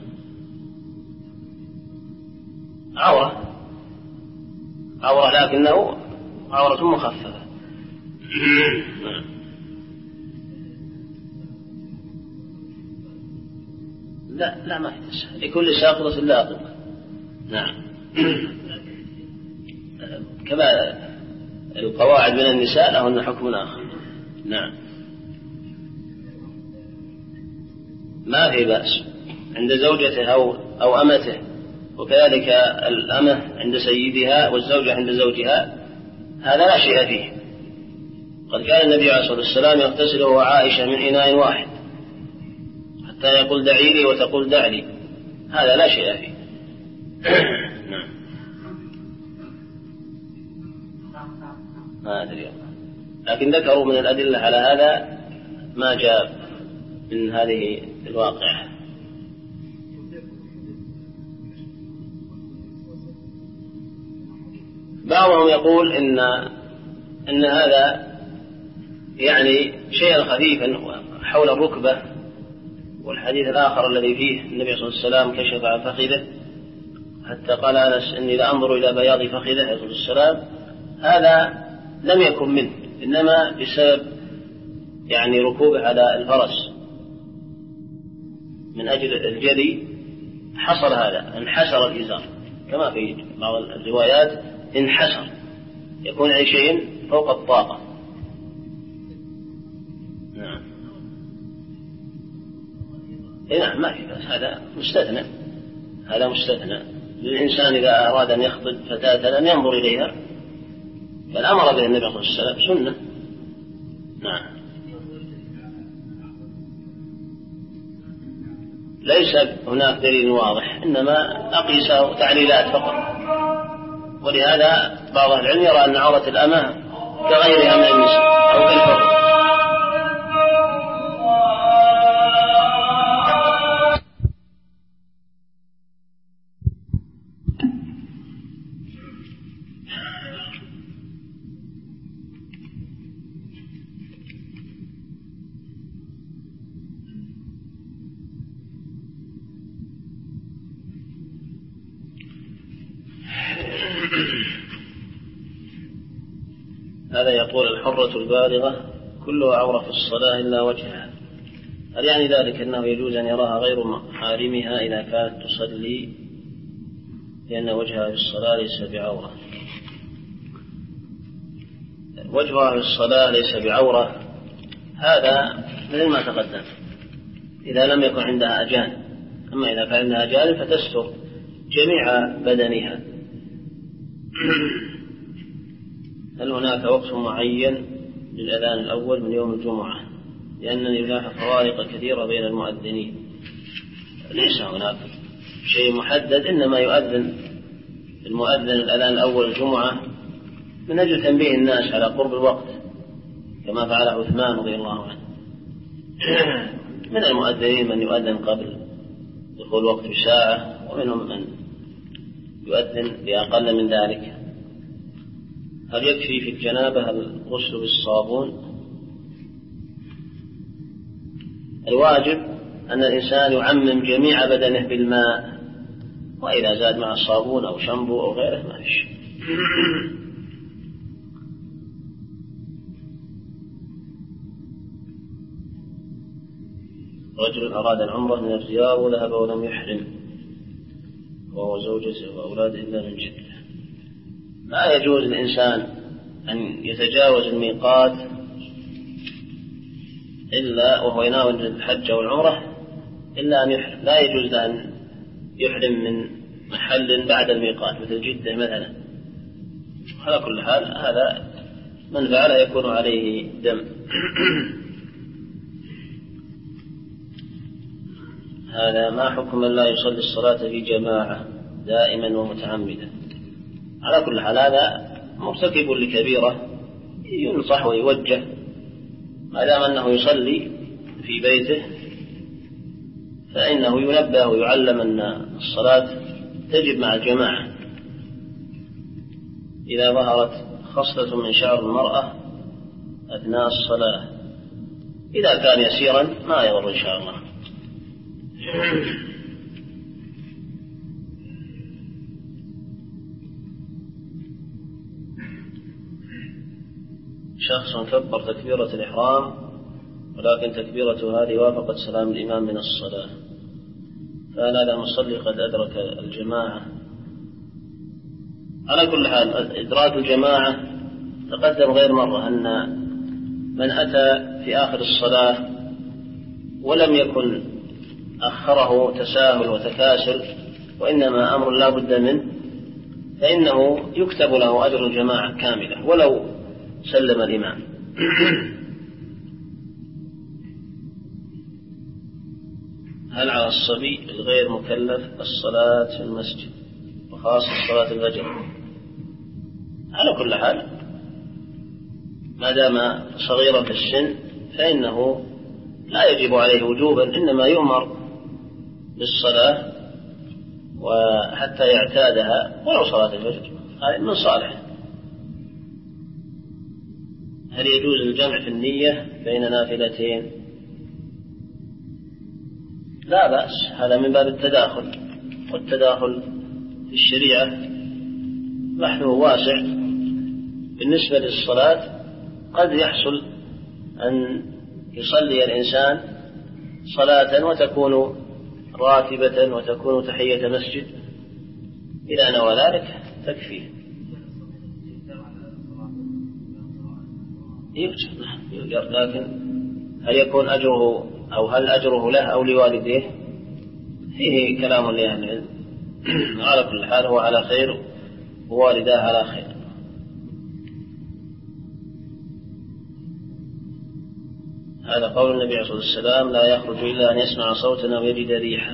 عورة عورة لكنه عورة مخففة. لا لا ما يتسع لكل ساقطة لاقطة. نعم كما القواعد من النساء لهن حكم آخر. نعم ما في بأس عند زوجته أو أو أمته، وكذلك الأمة عند سيدها والزوجة عند زوجها، هذا لا شيء فيه. قد كان النبي عليه الصلاة والسلام يغتسل هو عائشة من إناء واحد حتى يقول دعي لي وتقول دع لي، هذا لا شيء فيه. نعم ما أدري، لكن ذكروا من الأدلة على هذا ما جاء من هذه الواقعة. بعضهم يقول إن إن هذا يعني شيئا خفيفا حول الركبة، والحديث الآخر الذي فيه النبي صلى الله عليه وسلم كشف عن فخذه حتى قال أنس إني لأنظر إلى بياض فخذه عليه الصلاة والسلام، هذا لم يكن منه، إنما بسبب يعني ركوبه على الفرس من أجل الجري حصل هذا، انحسر الإزار كما في بعض الروايات انحسر، يكون أي شيء فوق الطاقة. نعم نعم ما في بس، هذا مستثنى، هذا مستثنى للإنسان إذا أراد أن يخطب فتاة أن ينظر إليها، بل أمر به النبي صلى الله عليه وسلم سنة. نعم ليس هناك دليل واضح، إنما أقيس تعليلات فقط، ولهذا بعض العلم يرى أن عورة الأمة كغيرها من النساء أو كالفرد. هذا يقول الحرة البالغة كلها عورة في الصلاة إلا وجهها، هل يعني ذلك أنه يجوز أن يراها غير محارمها إذا كانت تصلي لأن وجهها في الصلاة ليس بعورة؟ وجهها في الصلاة ليس بعورة هذا مثل ما تقدم إذا لم يكن عندها أجانب، أما إذا كان عندها أجانب فتستر جميع بدنها. هل هناك وقت معين للأذان الأول من يوم الجمعة؟ لأنني هناك فوارق كثيرة بين المؤذنين. ليس هناك شيء محدد، إنما يؤذن المؤذن الأذان الأول الجمعة من أجل تنبيه الناس على قرب الوقت كما فعل عثمان رضي الله عنه. من المؤذنين من يؤذن قبل دخول الوقت بساعة، ومنهم من يؤذن بأقل من ذلك. هل يكفي في الجنابة الغسل بالصابون؟ الواجب أن الإنسان يعمم جميع بدنه بالماء، وإذا زاد مع الصابون أو شامبو أو غيره ما فيش. رجل أراد العمرة من الرياض وذهب ولم يحرم وهو زوجته وأولاده إلا من جدة. لا يجوز للإنسان أن يتجاوز الميقات إلا وهو يناوي الحج والعمرة إلا أن يحرم. لا يجوز له أن يحرم من محل بعد الميقات مثل جدة مثلا. على كل حال هذا من فعل يكون عليه دم. هذا ما حكم من لا يصلي الصلاة في جماعة دائما ومتعمدا؟ على كل حال هذا مرتكب لكبيرة ينصح ويوجه، ما دام أنه يصلي في بيته فإنه ينبه ويعلم أن الصلاة تجب مع الجماعة. إذا ظهرت خصلة من شعر المرأة أثناء الصلاة إذا كان يسيرا ما يضر إن شاء الله. شخص كبر تكبيرة الإحرام ولكن تكبيرة هذه وافقت سلام الإمام من الصلاة، فهل هذا المصلي قد أدرك الجماعة؟ على كل حال إدراك الجماعة تقدم غير مرة أن من أتى في آخر الصلاة ولم يكن أخره تساهل وتكاسل وإنما أمر لا بد منه فإنه يكتب له أجر الجماعة كاملة ولو سلم الإمام. هل على الصبي الغير مكلف الصلاة في المسجد وخاصة صلاة الفجر؟ على كل حال ما دام صغيرا في السن فإنه لا يجب عليه وجوبا، إنما يؤمر بالصلاة وحتى يعتادها ولو صلاة الفجر هذا من صالح. هل يجوز الجمع في النية بين نافلتين؟ لا بأس، هذا من باب التداخل، والتداخل في الشريعة بحثه واسع. بالنسبة للصلاة قد يحصل أن يصلي الإنسان صلاة وتكون راتبة وتكون تحية مسجد، إذا نوى ذلك تكفيه. يؤجر، لكن هل يكون أجره أو هل أجره له أو لوالديه فيه كلام لأهل العلم. على كل حال هو على خير ووالداه على خير. هذا قول النبي عليه الصلاة والسلام لا يخرج إلا أن يسمع صوتنا ويجد ريحا.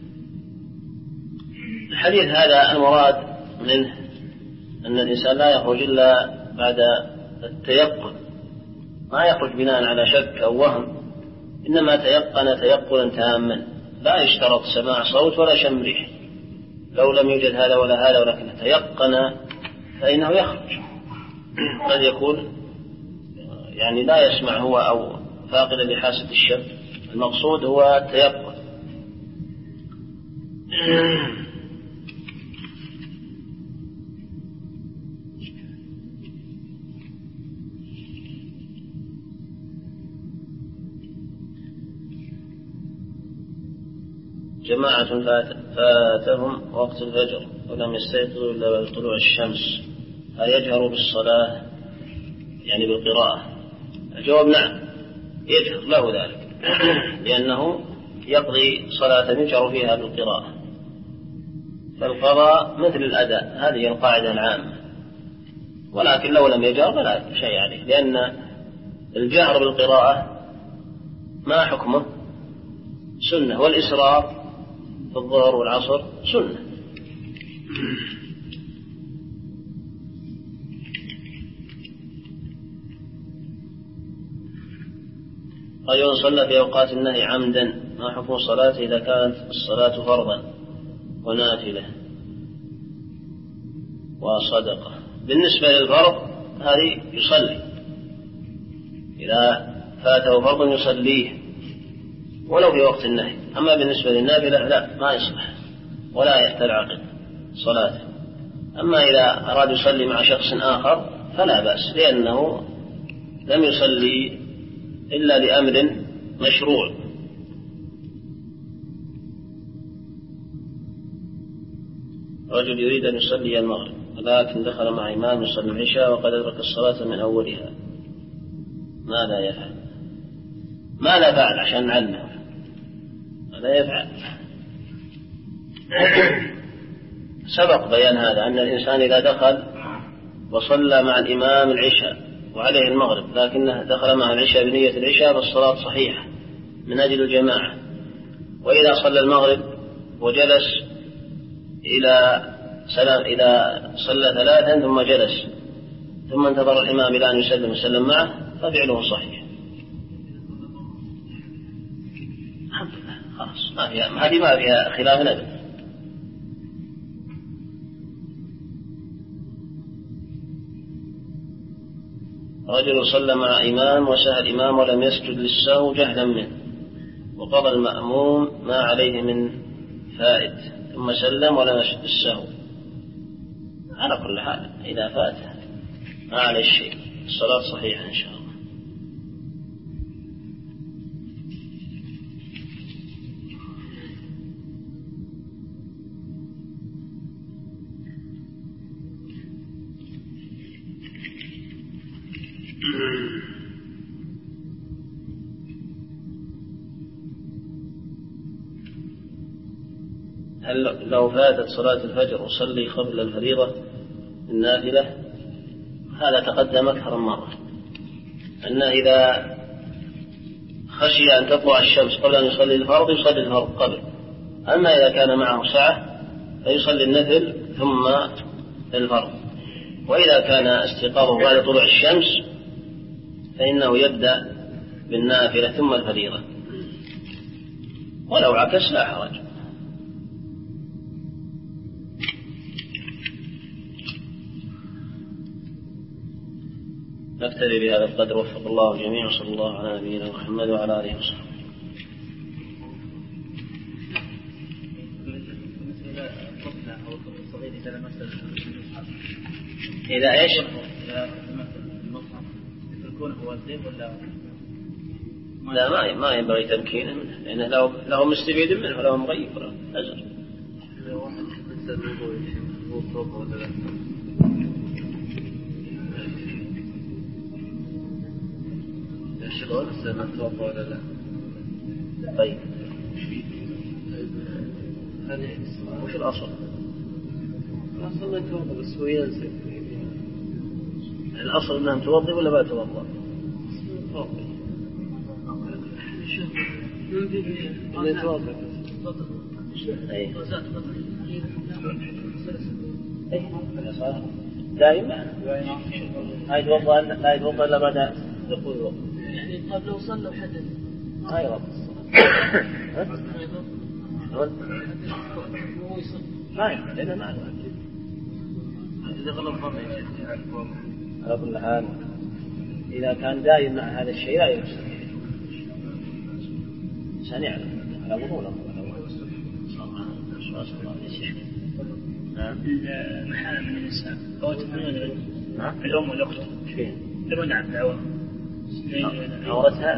الحديث هذا المراد منه أن الإنسان لا يخرج إلا بعد التيقن، ما يخرج بناء على شك أو وهم، إنما تيقن تيقنا تاما، لا يشترط سماع صوت ولا شم ريح. لو لم يوجد هذا ولا هذا ولكن تيقن فإنه يخرج. قد يكون يعني لا يسمع هو أو فاقدا لحاسة الشم، المقصود هو التيقن. جماعة فاتهم وقت الفجر ولم يستيقظوا إلا بعد طلوع الشمس، هل يجهر بالصلاة يعني بالقراءة؟ الجواب نعم، يجهر له ذلك لأنه يقضي صلاة يجهر فيها بالقراءة، فالقضاء مثل الأداء، هذه القاعدة العامة. ولكن لو لم يجهر فلا شيء عليه، لأن الجهر بالقراءة ما حكمه سنة، والإسرار في الظهر والعصر سنة. رجل صلى في أوقات النهي عمدا، ما حكم صلاته إذا كانت الصلاة فرضا ونافلة؟ وصدقة. بالنسبة للفرض هذه يصلي، إذا فاته فرض يصليه ولو في وقت النهي. أما بالنسبة للنافلة لا، ما يصلح ولا تنعقد صلاته. أما إذا أراد يصلي مع شخص آخر فلا بأس، لأنه لم يصلي إلا لأمر مشروع. رجل يريد أن يصلي المغرب ولكن دخل مع إمام يصلي العشاء وقد أدرك الصلاة من أولها، ماذا يفعل؟ ماذا فعل عشان نعلمه؟ ماذا يفعل؟ سبق بيان هذا، أن الإنسان إذا دخل وصلى مع الإمام العشاء وعليه المغرب لكنه دخل مع العشاء بنية العشاء فالصلاة صحيحة من أجل الجماعة. وإذا صلى المغرب وجلس إلى سلام إذا صلى ثلاثا ثم جلس ثم انتظر الإمام إلى أن يسلم وسلم معه ففعله صحيح. الحمد لله، خلاص ما فيها، هذه ما فيها خلاف أبدا. رجل صلى مع إمام وسهى الإمام ولم يسجد للسهو جهلا منه، وقضى المأموم ما عليه من فائت ثم سلم ولم يسجد للسهو. على كل حال إذا فات ما عليه شيء، الصلاة صحيحة إن شاء الله. هل لو فاتت صلاة الفجر أصلي قبل الفريضة النافلة؟ هذا تقدم أكثر من مرة، أن إذا خشي أن تطلع الشمس قبل أن يصلي الفرض يصلي الفرض قبل. أما إذا كان معه سعة فيصلي النفل ثم الفرض. وإذا كان استيقاظه بعد طلوع الشمس فإنه يبدأ بالنافلة ثم الفريضة، ولو عكس لا حرج. نكتفي بهذا القدر، وفق الله الجميع، وصلى الله على نبينا محمد وعلى آله وصحبه. إذا إيش؟ لا ما ما ينبغي تمكينه منه، لأنه لو لو مستفيد منه ولو مغيب ولا أزل. الشغل سنة توضأ ولا لا؟ طيب وش الأصل؟ الأصل ما توضأ بس هو ينسى. الأصل أنها توضأ ولا ما توضأ؟ توضأ. اللي توضأ. أي. أي. دائما. لا يتوضأ لا يتوضأ إلا بعد دخول الوقت. يعني قبل لو صلى وحدث. أيوة. هو يصلي. ما يصلي لأنه ما له. إذا غلط ظن على كل حال إذا كان دائم مع هذا الشيء لا يصلي. إنسان يعلم على وضوء له. نعم. المحارم من النساء فوات الثمانية. نعم. الأم والأخت. فين؟ لمن عبد العوام. عورتها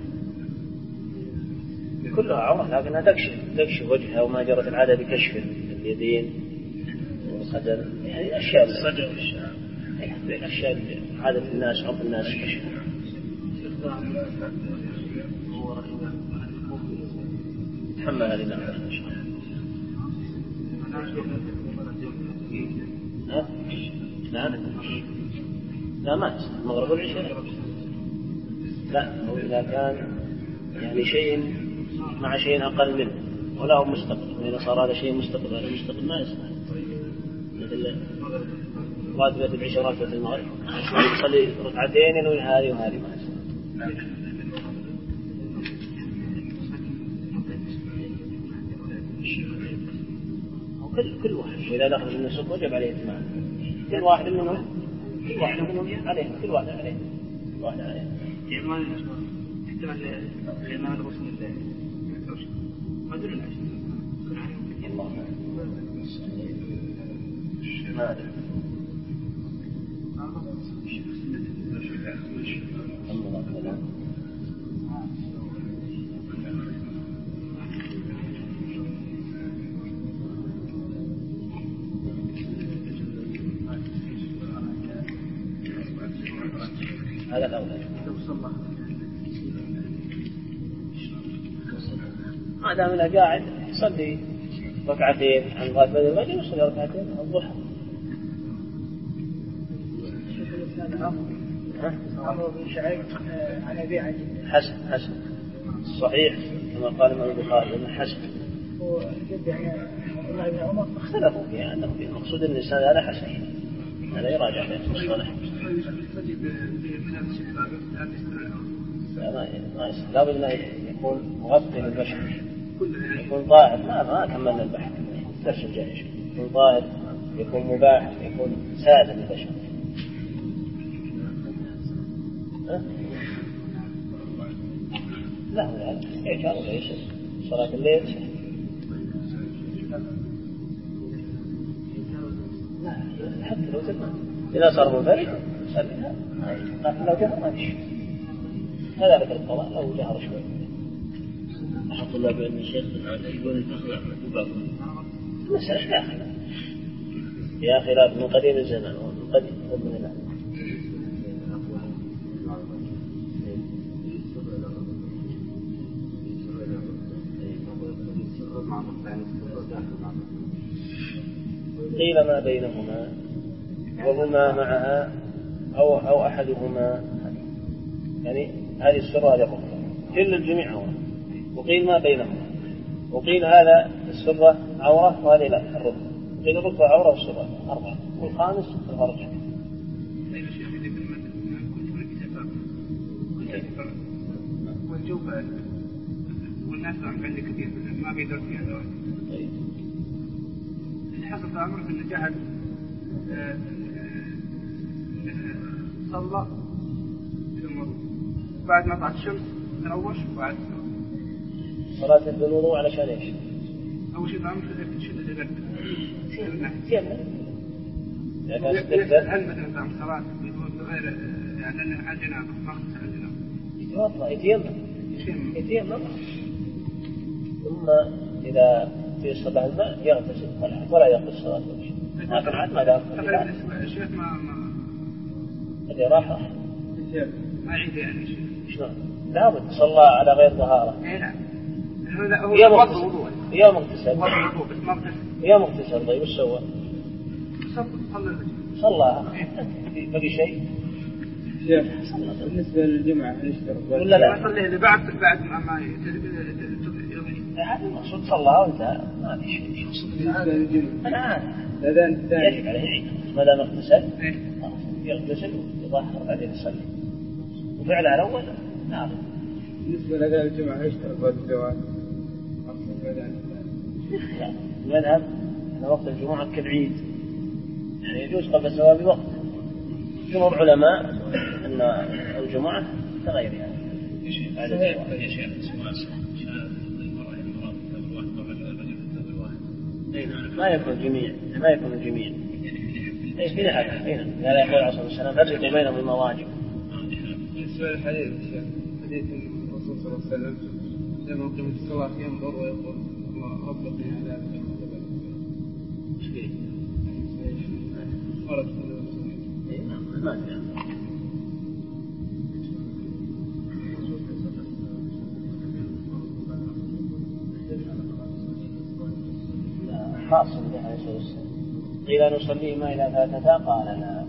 كلها عورة لكنها تكشف تكشف وجهها وما جرت العادة بكشف اليدين والقدم، يعني أشياء الصدر والشعر، يعني أشياء عادة الناس عرف الناس كشف. تحمل هذه الأمر إن شاء الله. لا لا ما المغرب والعشاء لا، هو إذا كان يعني شيء مع شيء أقل منه ولا هو مستقل، وإذا صار هذا شيء مستقل هذا مستقل ما يصلح. مثل راتبة العشاء راتبة المغرب يصلي ركعتين ينوي هذه وهذه ما يصلح. كل كل واحد إذا دخل في النسك وجب عليه إتمام. واحد منهم كل واحد منهم عليه كل واحد عليه كل واحد عليه. يعني ما احتمال غير ما نقص من ما أدري العشر الله ما أدري هذا الأولى. ما دام أنا قاعد يصلي ركعتين عن غاية بدل الفجر يصلي ركعتين الضحى. عمرو بن شعيب عن أبي عن جده. حسن حسن صحيح كما قال الإمام البخاري إنه حسن. وجد يعني الله بن عمر اختلفوا فيها أنه في مقصود الإنسان هذا حسن هذا يراجع في المصطلح. لا ما لا بد أن يكون مغطي للبشر يكون ظاهر ما ما كملنا البحث درس الجيش يكون ظاهر يكون مباح يكون سائل للبشر. لا لا إيش هذا ليش صلاة الليل لا حتى لو تم إذا صار منفرد صليها لكن لو جهر ما فيش هذا ذكر القضاء لو جهر شوي. أحط الله بأن الشيخ يقول التخلع مباح مسألة لا خلاف يا خلاف من قديم الزمان ومن قديم ومن الآن. قيل ما بينهما وهما معها أو أو أحدهما يعني هذه السرة هذه الركبة كل الجميع عورة وقيل ما بينهما وقيل هذا السرة عورة وهذه لا الركبة قيل الركبة عورة والسرة أربعة والخامس الفرج. والجوف والناس عندي كثير ما بيقدر في هذا اللي حصل في عمرو انه جعل صلى بعد ما طلعت الشمس تروش وبعد صلاة الوضوء علشان ايش؟ اول شيء عمرو خليك تشد اليد تيمم هل مثلا تعمل صلاة بغير يعني لأن عندنا ما اختصر عندنا يتوضأ يتيمم يتيمم ثم إذا تيسر له الماء يغتسل ولا يقضي الصلاة لكن عاد ما دام الشيخ ما ما اللي راح راح ما عيد يعني شيء شلون؟ لابد صلى على غير طهارة. اي نعم هو وضوء يوم اغتسل بس ما اغتسل يوم اغتسل طيب وش سوى؟ صلى صلى بقي شيء بالنسبة للجمعة ولا لا؟ صلي اللي بعد بعد ما ما هذا المقصود صلى وانتهى ما في شيء. بالنسبة للجمعة الآن الأذان الثاني يجب عليه يعيد ما دام اغتسل يغتسل ويطهر بعدين يصلي وفعل الأول نعم. بالنسبة لأذان الجمعة يشترط بعد الزواج أصلا الأذان الثاني المذهب أن وقت الجمعة كالعيد يعني يجوز قبل الزواج بوقت. جمهور علماء أن الجمعة كغير يعني بعد الزواج. يا شيخ سؤال ما يكون الجميع ما يكون الجميع ايش في هذا هنا لا يقول عليه الصلاه والسلام فرق بينهم المواجب. بالنسبه للحديث حديث الرسول صلى الله عليه وسلم لما قيمت الصلاه ينظر ويقول ربك يا لا ايش فيه؟ قالت ما ادري خاص به عليه الصلاة والسلام. قيل نصليهما إذا فاتتا قال لا.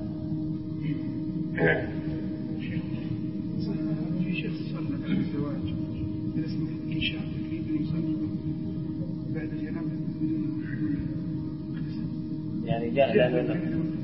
في شخص صلى في الزواج اسمه إنشاء تكليف يصلي بعد الجنابة يعني جاء لأنه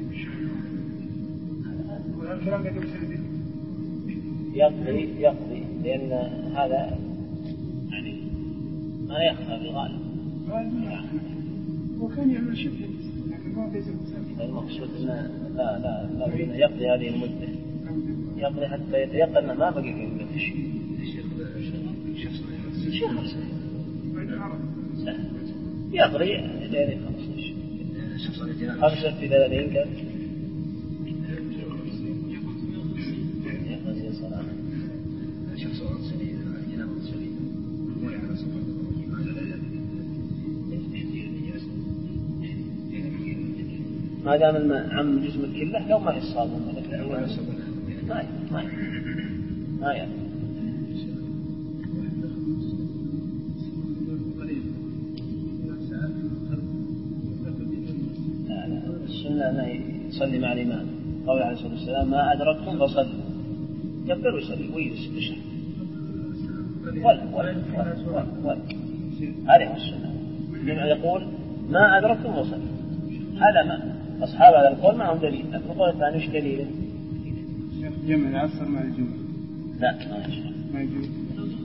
والكلام يقول سنتين يقضي يقضي لأن هذا يعني ما يخفى بالغالب. وكان يعمل شبه المقصود أنه لا لا لا يقضي هذه المدة، يقضي حتى يتيقن أنه ما بقي في مدة الشيء. شهر يقضي لين خمسة خمسة في ثلاثين كم؟ يقضي صلاة. ما دام الماء عم جسمك كله لو ما يصابون ما ما ما ما يعني. لا لا السنة أنه يصلي مع الإمام. قول عليه الصلاة والسلام ما أدركتم فصلوا، يقدر يصلي ويسبح ولا ولا ولا ولا هذه السنة. يقول ما أدركتم فصلوا، هذا ما أصحاب هذا القول معهم دليل، لكن القول الثاني إيش دليله؟ جمع العصر مع الجمعة. لا ما يجوز. ما يجوز.